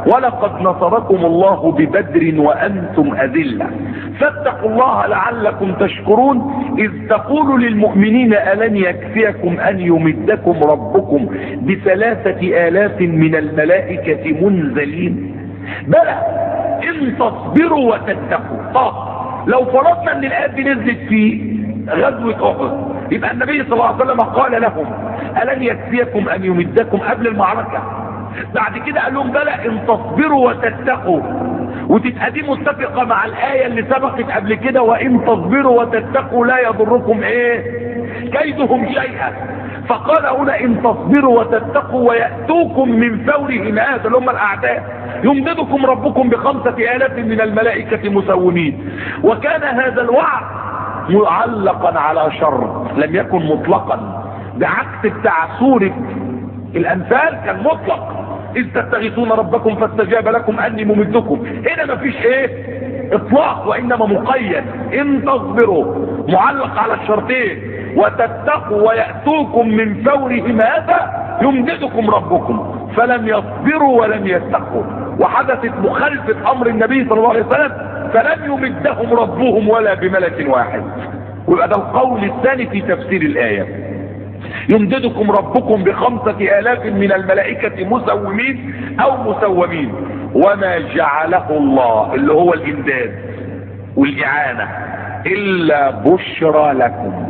ولقد نصركم الله ببدر وأنتم أذلة فاتقوا الله لعلكم تشكرون إذ تقول للمؤمنين ألن يكفيكم أن يمدكم ربكم ب3,000 من الملائكة منزلين بلى إن تصبروا وتتقوا. طب لو فرضنا أن الآيات دي نزلت في غزوة أحد يبقى النبي صلى الله عليه وسلم قال لهم ألن يكفيكم أن يمدكم قبل المعركة. بعد كده قال لهم بلى إن تصبروا وتتقوا، وتبقى دي متفقة مع الآية اللي سبقت قبل كده وإن تصبروا وتتقوا لا يضركم كيدهم شيئا. فقال هنا إن تصبروا وتتقوا ويأتوكم من فورهم هذا اللي هم الأعداء يمددكم ربكم ب5,000 من الملائكة مسومين. وكان هذا الوعد معلقا على شر لم يكن مطلقا، بعكس بتاع سورة الأنفال كان مطلق إذ تستغيثون ربكم فاستجاب لكم أني ممدكم. هنا مفيش إطلاق وإنما مقيد. إن تصبروا معلق على الشرطين وتتقوا ويأتوكم من فورهم هذا يمددكم ربكم، فلم يصبروا ولم يتقوا وحدثت مخالفة أمر النبي صلى الله عليه وسلم فلم يمدهم ربهم ولا بملك واحد. ويبقى ده القول الثاني في تفسير الآية، يمددكم ربكم ب5,000 من الملائكة مسومين أو مسومين. وما جعله الله اللي هو الإمداد والإعانة إلا بشرى لكم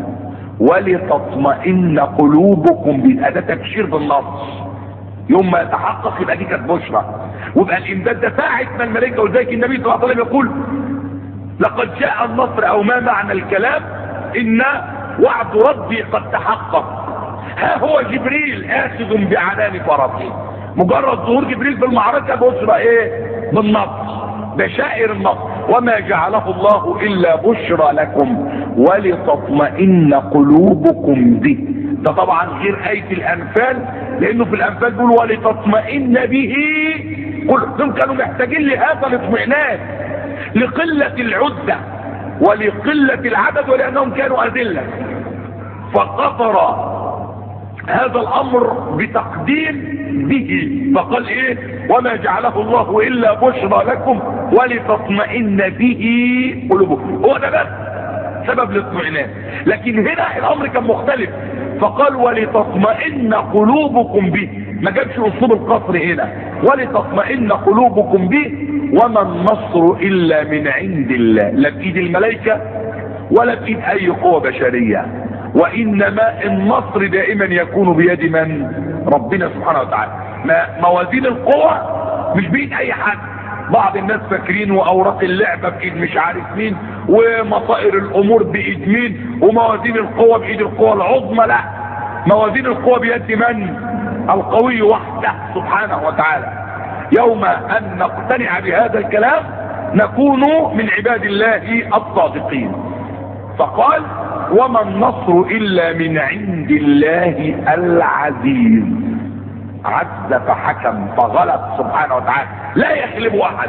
ولتطمئن قلوبكم بأداة تبشير بالنص. يوم ما يتحقق يبقى دي كانت بشرى، ويبقى الإمداد ده ساعة ما الملائكة. وذلك النبي صلى الله عليه وسلم يقول لقد جاء النصر، أو ما معنى الكلام إن وعد ربي قد تحقق. ها هو جبريل آخذ بعنان فرسه. مجرد ظهور جبريل في المعركة بشرى بالنصر، بشائر النصر. وما جعله الله إلا بشرى لكم ولتطمئن قلوبكم به. ده طبعا غير آية الأنفال، لأنه في الأنفال بيقول ولتطمئن به قلوبكم. كانوا محتاجين لهذا الاطمئنان لقلة العدة ولقلة العدد ولأنهم كانوا أذلة. فقطر هذا الأمر بتقديم به فقال وما جعله الله إلا بشرى لكم ولتطمئن به قلوبكم. هو ده بس سبب الاطمئنان. لكن هنا الأمر كان مختلف فقال ولتطمئن قلوبكم به، ما جابش أسلوب القصر هنا. ولتطمئن قلوبكم به وما النصر إلا من عند الله، لا بإيد الملائكة ولا بإيد أي قوة بشرية، وإنما النصر دائما يكون بيد من؟ ربنا سبحانه وتعالى. موازين القوة مش بإيد أي حد. بعض الناس فاكرين وأوراق اللعبة بإيد مش عارف مين، ومصائر الأمور بإيد مين، وموازين القوة بإيد القوة العظمى. لا، موازين القوة بيد من؟ القوي وحده سبحانه وتعالى. يوم أن نقتنع بهذا الكلام نكون من عباد الله الصادقين. فقال وما النصر إلا من عند الله العزيز. عز فحكم فغلب سبحانه وتعالى، لا يغلب أحد.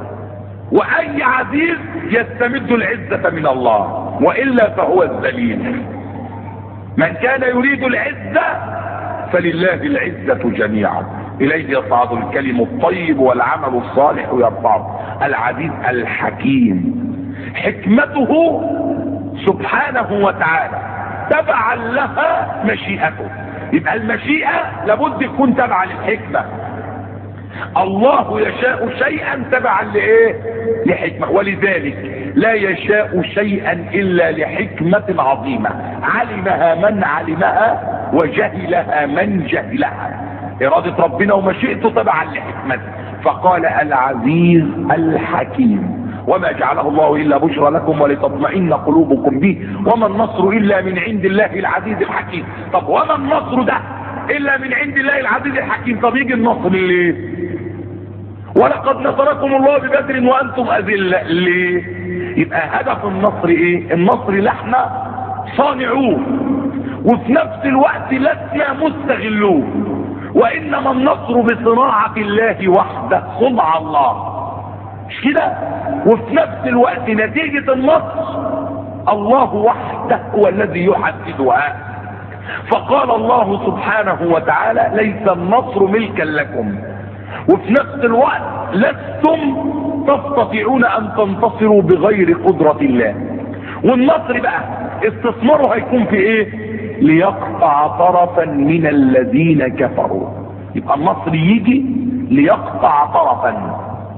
وأي عزيز يستمد العزة من الله، وإلا فهو الذليل. من كان يريد العزة فلله العزة جميعا، إليه يصعد الكلم الطيب والعمل الصالح يرفعه. العزيز الحكيم، حكمته سبحانه وتعالى تبعا لها مشيئته. يبقى المشيئة لابد تكون تبعا للحكمة. الله يشاء شيئا تبعا لحكمة، ولذلك لا يشاء شيئا إلا لحكمة عظيمة علمها من علمها وجهلها من جهلها. إرادة ربنا ومشيئته تبعا لحكمته. فقال العزيز الحكيم وما جعله الله إلا بشرى لكم ولتطمئن قلوبكم به وما النصر إلا من عند الله العزيز الحكيم. طب وما النصر ده إلا من عند الله العزيز الحكيم؟ طب يجي النصر ليه؟ ولقد نصركم الله ببدر وأنتم أذلة ليه؟ يبقى هدف النصر النصر لحنا صانعوه وفي نفس الوقت لسنا مستغلوه، وإنما النصر بصناعة الله وحده، صنع الله، مش كده؟ وفي نفس الوقت نتيجة النصر الله وحده هو الذي يحددها. فقال الله سبحانه وتعالى ليس النصر ملكا لكم وفي نفس الوقت لستم تستطيعون ان تنتصروا بغير قدرة الله. والنصر بقى استثماره هيكون في ايه؟ ليقطع طرفا من الذين كفروا. يبقى النصر يجي ليقطع طرفا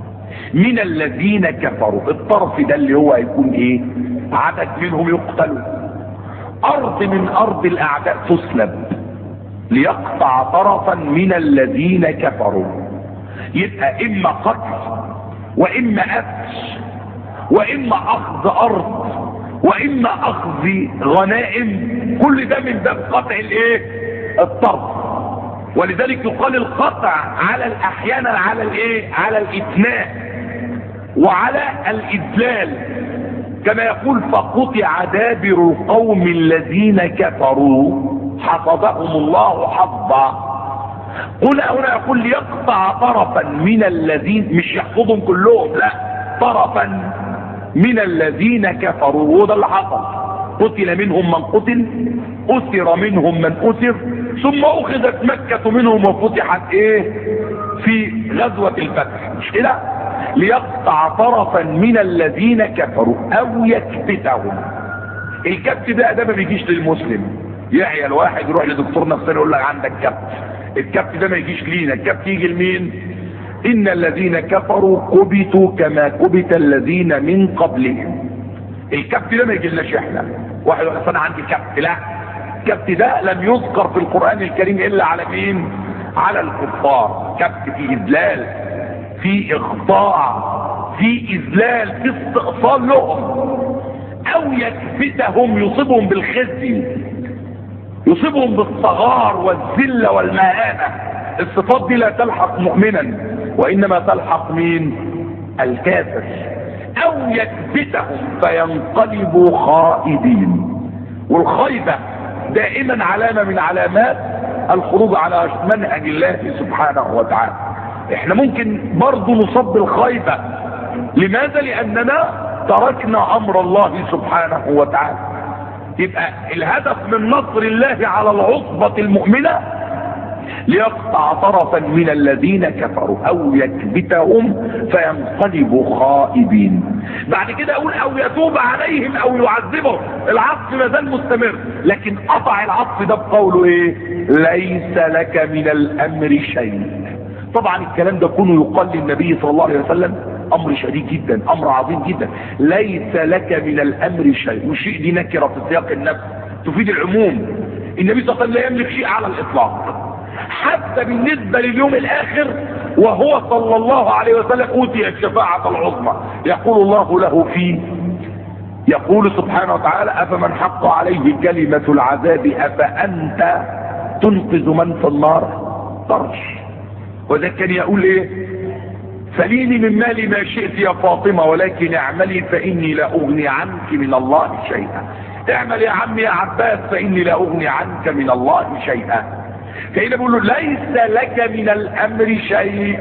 من الذين كفروا. الطرف ده اللي هو هيكون ايه؟ عدد منهم يقتلوا، ارض من ارض الاعداء تسلب، ليقطع طرفا من الذين كفروا. يبقى اما قتل واما قتل واما اخذ ارض واما اخذ غنائم، كل ده من باب قطع الايه؟ الطرف. ولذلك يقال القطع على احيانا على الايه؟ على الاثناء وعلى الاذلال، كما يقول فقطع دابر القوم الذين كفروا حفظهم الله حظا. هنا يقول ليقطع طرفا من الذين، مش يحفظهم كلهم، لا، طرفا من الذين كفروا. وده اللي حصل، قتل منهم من قتل، أسر منهم من أسر، ثم أخذت مكة منهم وفتحت ايه؟ في غزوة الفتح. مش كده؟ ليقطع طرفا من الذين كفروا او يكبتهم. الكبت ده ما بيجيش للمسلم. يعيا الواحد يروح لدكتور نفساني يقول لك عندك كبت. الكبت ده ما يجيش لينا، الكبت يجي لمين؟ ان الذين كفروا كبتوا كما كبت الذين من قبلهم. الكبت ده ما يجيلناش احنا. واحد يقول انا عندي كبت، لا، الكبت ده لم يذكر في القرآن الكريم الا على مين؟ على الكفار. كبت في اذلال، في اخضاع، في اذلال، في استئصال لهم. او يكبتهم، يصيبهم بالخزي، يصيبهم بالصغار والذله والمهانه. الصفات دي لا تلحق مؤمنا وانما تلحق مين؟ الكافر. او يكبتهم فينقلبوا خائبين. والخيبه دائما علامه من علامات الخروج على منهج الله سبحانه وتعالى. احنا ممكن برضو نصاب بالخيبه. لماذا؟ لاننا تركنا امر الله سبحانه وتعالى. يبقى الهدف من نصر الله على العصبة المؤمنة ليقطع طرفا من الذين كفروا او يكبتهم فينقلبوا خائبين. بعد كده اقول او يتوب عليهم او يعذبهم. العطف ما زال مستمر، لكن قطع العطف ده بقوله ايه؟ ليس لك من الامر شيء. طبعا الكلام ده كله يقال للنبي صلى الله عليه وسلم، امر شديد جدا، امر عظيم جدا. ليس لك من الامر شيء، والشيء دي نكره في سياق النفس تفيد العموم. النبي صلى الله عليه وسلم لا يملك شيء على الاطلاق، حتى بالنسبه لليوم الاخر، وهو صلى الله عليه وسلم اوتي الشفاعه العظمى. يقول الله له فيه، يقول سبحانه وتعالى افمن حق عليه كلمه العذاب افانت تنقذ من في النار طرش. وده كان يقول ايه؟ سليني من مالي ما شئت يا فاطمة ولكن اعملي فإني لا أغني عنك من الله شيئا. اعمل يا عمي يا عباس فإني لا أغني عنك من الله شيئا. فإذا بيقول له ليس لك من الأمر شيء،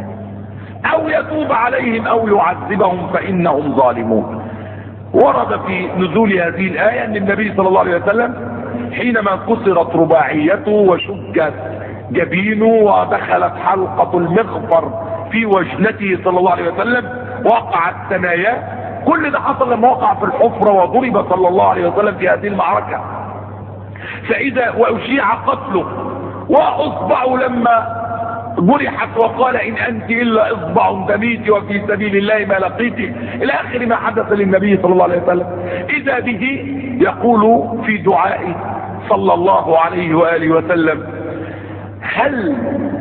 أو يتوب عليهم أو يعذبهم فإنهم ظالمون. ورد في نزول هذه الآية أن النبي صلى الله عليه وسلم حينما كسرت رباعيته وشجت جبينه ودخلت حلقة المغفر في وجنته صلى الله عليه وسلم، وقعت ثناياه. كل ده حصل لما وقع في الحفرة وضرب صلى الله عليه وسلم في هذه المعركة. فإذا وأشيع قتله، وأصبعه لما جرحت وقال إن أنت إلا إصبع دميت وفي سبيل الله ما لقيت، إلى آخر ما حدث للنبي صلى الله عليه وسلم. إذا به يقول في دعائه صلى الله عليه وآله وسلم: هل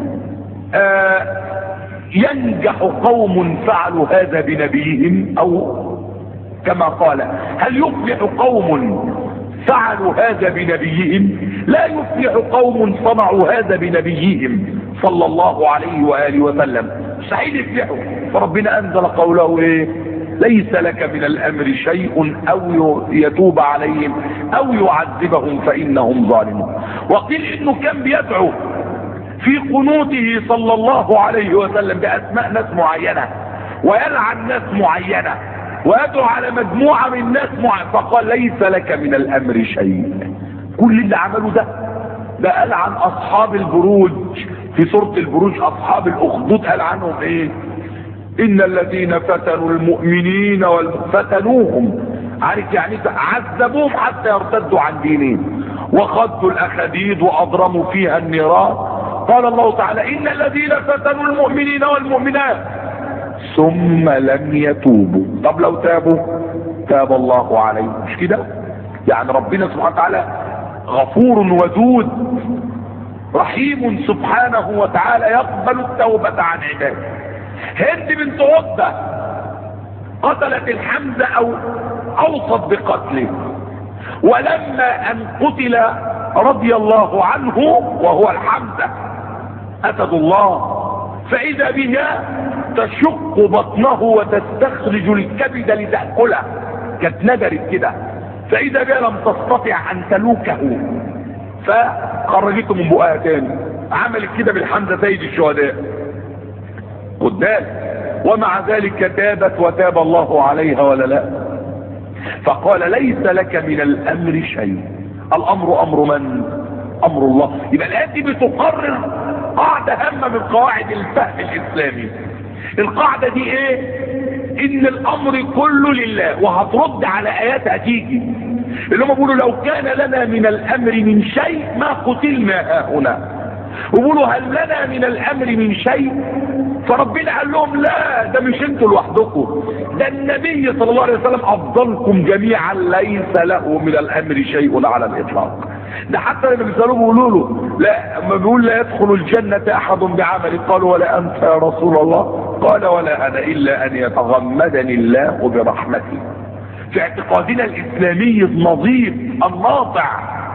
ينجح قوم فعلوا هذا بنبيهم؟ او كما قال: هل يفلح قوم فعلوا هذا بنبيهم؟ لا يفلح قوم صنعوا هذا بنبيهم صلى الله عليه وآله وسلم. مستحيل يفلحوا. فربنا انزل قوله ايه؟ ليس لك من الامر شيء او يتوب عليهم او يعذبهم فانهم ظالمون. وقيل انه كان بيدعو في قنوته صلى الله عليه وسلم بأسماء ناس معينة، ويلعن ناس معينة، ويدعو على مجموعة من ناس معينة، فقال: ليس لك من الأمر شيء. كل اللي عمله ده قال عن أصحاب البروج في سورة البروج اصحاب الاخدود قال عنهم ايه؟ ان الذين فتنوا المؤمنين والفتنوهم، عارف يعني عذبوهم حتى يرتدوا عن دينهم وخدوا الاخديد واضرموا فيها النيران. قال الله تعالى ان الذين فتنوا المؤمنين والمؤمنات ثم لم يتوبوا. طب لو تابوا تاب الله عليهم، مش كده؟ يعني ربنا سبحانه وتعالى غفور ودود رحيم سبحانه وتعالى، يقبل التوبة عن عباده. هند بنت عتبة قتلت الحمزة او اوصت بقتله، ولما ان قتل رضي الله عنه وهو الحمزة اتت الله فاذا بها تشق بطنه وتستخرج الكبد لتأكله، كانت ندرت كده، فاذا بها لم تستطع ان تلوكه فخرجته من بقها تاني، عملت كده بالحمزة سيد الشهداء قدام، ومع ذلك تابت وتاب الله عليها ولا لا؟ فقال ليس لك من الامر شيء. الامر امر من؟ امر الله. يبقى الآية دي بتقرر قاعدة هامة من قواعد الفهم الاسلامي. القاعدة دي ايه؟ ان الامر كله لله، وهترد على ايات هتيجي اللي هم بيقولوا لو كان لنا من الامر من شيء ما قتلنا هنا، وبيقولوا هل لنا من الامر من شيء؟ فربنا قال لهم لا، ده مش انتوا لوحدكم، ده النبي صلى الله عليه وسلم افضلكم جميعا ليس له من الامر شيء على الاطلاق. ده حتى لما بيسالوه بيقولوا له لا، اما بيقول لا يدخل الجنه احد بعمل، قالوا ولا انت يا رسول الله؟ قال ولا انا الا ان يتغمدني الله برحمته. في اعتقادنا الاسلامي النظيف الناطع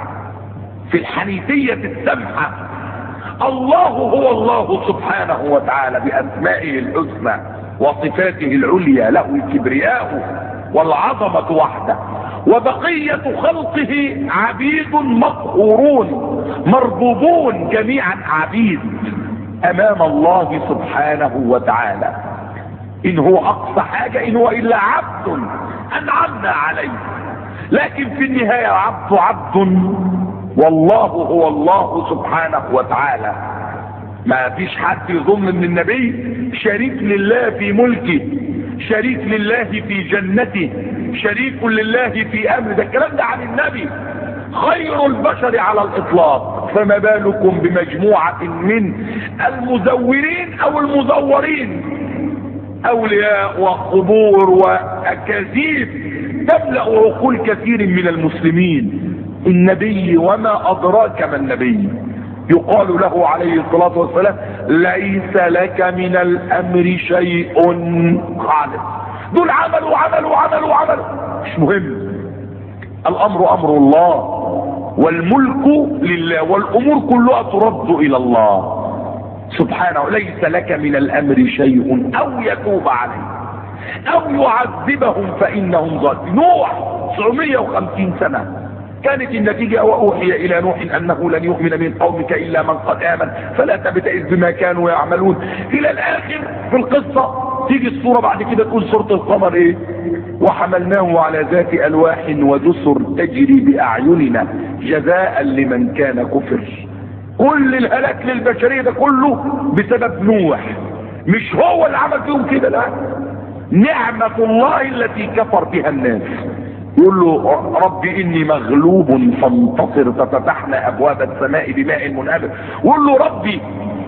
في الحنيفيه السمحه، الله هو الله سبحانه وتعالى باسمائه الحسنى وصفاته العليا، له الكبرياء والعظمه وحده، وبقيه خلقه عبيد مقهورون مربوبون جميعا عبيد امام الله سبحانه وتعالى. ان هو اقصى حاجه ان هو الا عبد انعمنا عليه، لكن في النهايه عبد عبد والله هو الله سبحانه وتعالى. ما فيش حد يظن ان النبي شريك لله في ملكه، شريك لله في جنته، شريك لله في امر. ده الكلام ده عن النبي خير البشر على الاطلاق، فما بالكم بمجموعة من المزورين او المزورين، اولياء وقبور واكاذيب تملأ عقول كثير من المسلمين. النبي وما ادراك ما النبي، يقال له عليه الصلاة والسلام ليس لك من الامر شيء خالص. دول عملوا مش مهم، الامر امر الله والملك لله والامور كلها ترد الى الله سبحانه. ليس لك من الامر شيء او يتوب عليه او يعذبهم فانهم ظالمون. نوح 950 سنة كانت النتيجة واوحي الى نوح انه لن يؤمن من قومك الا من قد امن فلا تبتئس بما كانوا يعملون الى الاخر في القصة. تيجي الصورة بعد كده تقول سورة القمر ايه؟ وحملناه على ذات الواح ودسر تجري باعيننا جزاء لمن كان كفر. كل الهلاك للبشرية ده كله بسبب نوح، مش هو اللي عمل فيهم كده، لا، نعمة الله التي كفر بها الناس. يقول له رب اني مغلوب فانتصر، ففتحنا ابواب السماء بماء منهمر. يقول له ربي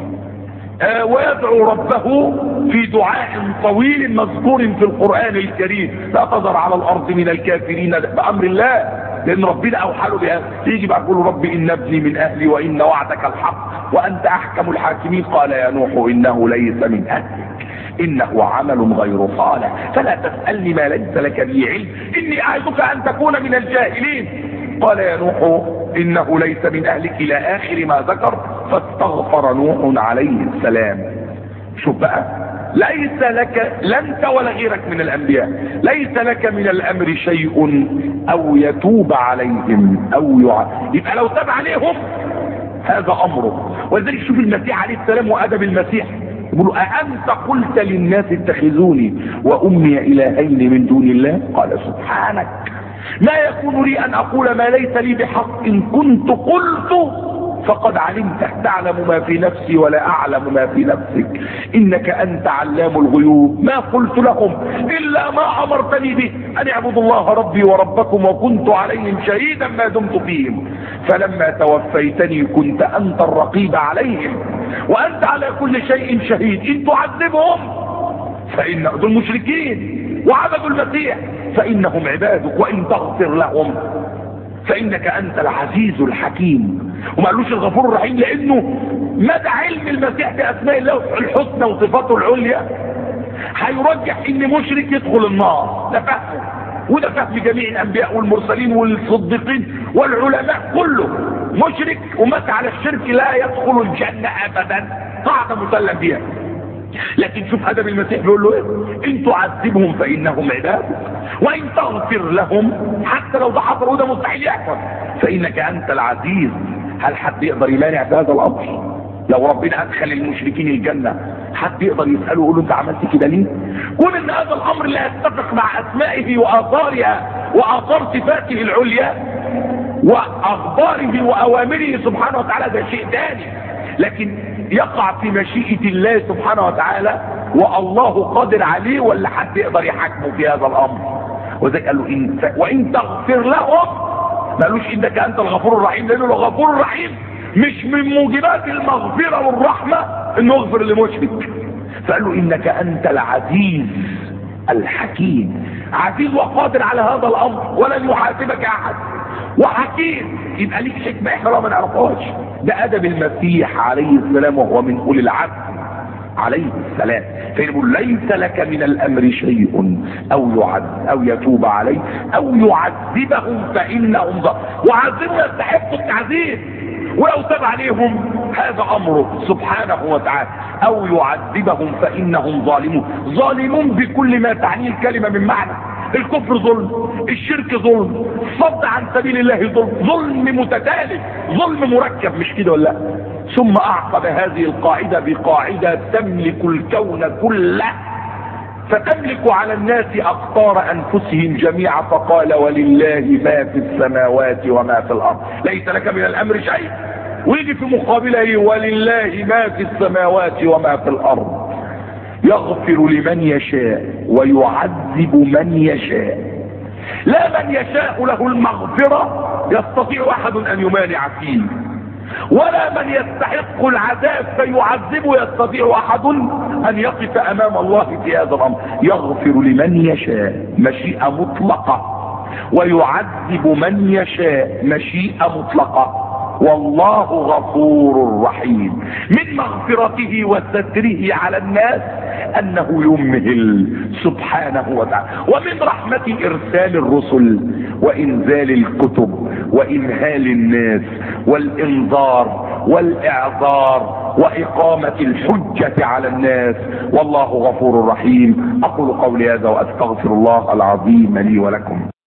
ويدعو ربه في دعاء طويل مذكور في القرآن الكريم لا تذر على الارض من الكافرين بامر الله، لان ربنا اوحى له بها. يجي بقى يقول ربي ان ابني من اهلي وان وعدك الحق وانت احكم الحاكمين. قال يا نوح انه ليس من اهلك انه عمل غير صالح فلا تسألني ما ليس لك به علم اني اعظك ان تكون من الجاهلين. قال يا نوح انه ليس من اهلك الى اخر ما ذكر، فاستغفر نوح عليه السلام. شوف بقى، ليس لك لا انت ولا غيرك من الانبياء ليس لك من الامر شيء او يتوب عليهم او يبقى لو تاب عليهم هذا امره. ولذلك شوف المسيح عليه السلام وادب المسيح، يقولوا أأنت قلت للناس اتخذوني وأمي إلهين من دون الله؟ قال سبحانك ما يكون لي أن أقول ما ليس لي بحق، إن كنت قلت فقد علمته، تعلم ما في نفسي ولا اعلم ما في نفسك، انك انت علام الغيوب. ما قلت لهم الا ما امرتني به، ان اعبدوا الله ربي وربكم وكنت عليهم شهيدا ما دمت فيهم، فلما توفيتني كنت انت الرقيب عليهم وانت على كل شيء شهيد. ان تعذبهم فان دول مشركين وعبدوا المسيح فانهم عبادك، وان تغفر لهم فانك انت العزيز الحكيم. وما قالوش الغفور الرحيم لانه مدى علم المسيح باسماء الله الحسنى وصفاته العليا هيرجح ان مشرك يدخل النار. ده فهمه، وده فهم جميع الانبياء والمرسلين والصديقين والعلماء كله. مشرك ومات على الشرك لا يدخل الجنه ابدا، قاعده مسلم بها. لكن شوف ادب المسيح بيقول له ايه؟ ان تعذبهم فانهم عبادك وان تغفر لهم، حتى لو ده حصل وده مستحيل يحصل، فانك انت العزيز. هل حد يقدر يمانع في هذا الامر؟ لو ربنا ادخل المشركين الجنه حد يقدر يساله يقول له انت عملت كده ليه؟ كون ان هذا الامر لا يتفق مع اسمائه واثارها واثار صفاته العليا واخباره واوامره سبحانه وتعالى ده شيء ثاني، لكن يقع في مشيئة الله سبحانه وتعالى والله قادر عليه، ولا حد يقدر يحاكمه في هذا الامر؟ وذلك قال له وان تغفر لهم، ما قالوش انك انت الغفور الرحيم، لانه الغفور الرحيم مش من موجبات المغفرة والرحمة انه يغفر لمشرك. فقال له انك انت العزيز الحكيم، عزيز وقادر على هذا الامر ولن يحاسبك احد، وحكيم يبقى ليك حكمة احنا ما نعرفهاش. ده ادب المسيح عليه السلام وهو من اولي العزم عليه السلام. فيقول ليس لك من الامر شيء او يتوب عليه او يعذبهم فانهم ظالمون. وعذبهم يستحقوا التعذيب، ولو تاب عليهم هذا امره سبحانه وتعالى. او يعذبهم فانهم ظالمون، ظالمون بكل ما تعنيه الكلمة من معنى. الكفر ظلم، الشرك ظلم، الصد عن سبيل الله ظلم، ظلم متتالي، ظلم مركب، مش كده ولا لا؟ ثم اعقب هذه القاعدة بقاعدة تملك الكون كله، فتملك على الناس اقطار انفسهم جميعا، فقال ولله ما في السماوات وما في الارض، ليس لك من الامر شيء، ويجي في مقابله ولله ما في السماوات وما في الارض، يغفر لمن يشاء ويعذب من يشاء. لا من يشاء له المغفرة يستطيع احد ان يمانع فيه، ولا من يستحق العذاب فيعذبه يستطيع احد ان يقف امام الله في هذا الامر. يغفر لمن يشاء مشيئة مطلقة، ويعذب من يشاء مشيئة مطلقة، والله غفور رحيم. من مغفرته وستره على الناس انه يمهل سبحانه وتعالى، ومن رحمة ارسال الرسل وانزال الكتب وامهال الناس والانذار والاعذار واقامة الحجة على الناس، والله غفور رحيم. اقول قولي هذا واستغفر الله العظيم لي ولكم.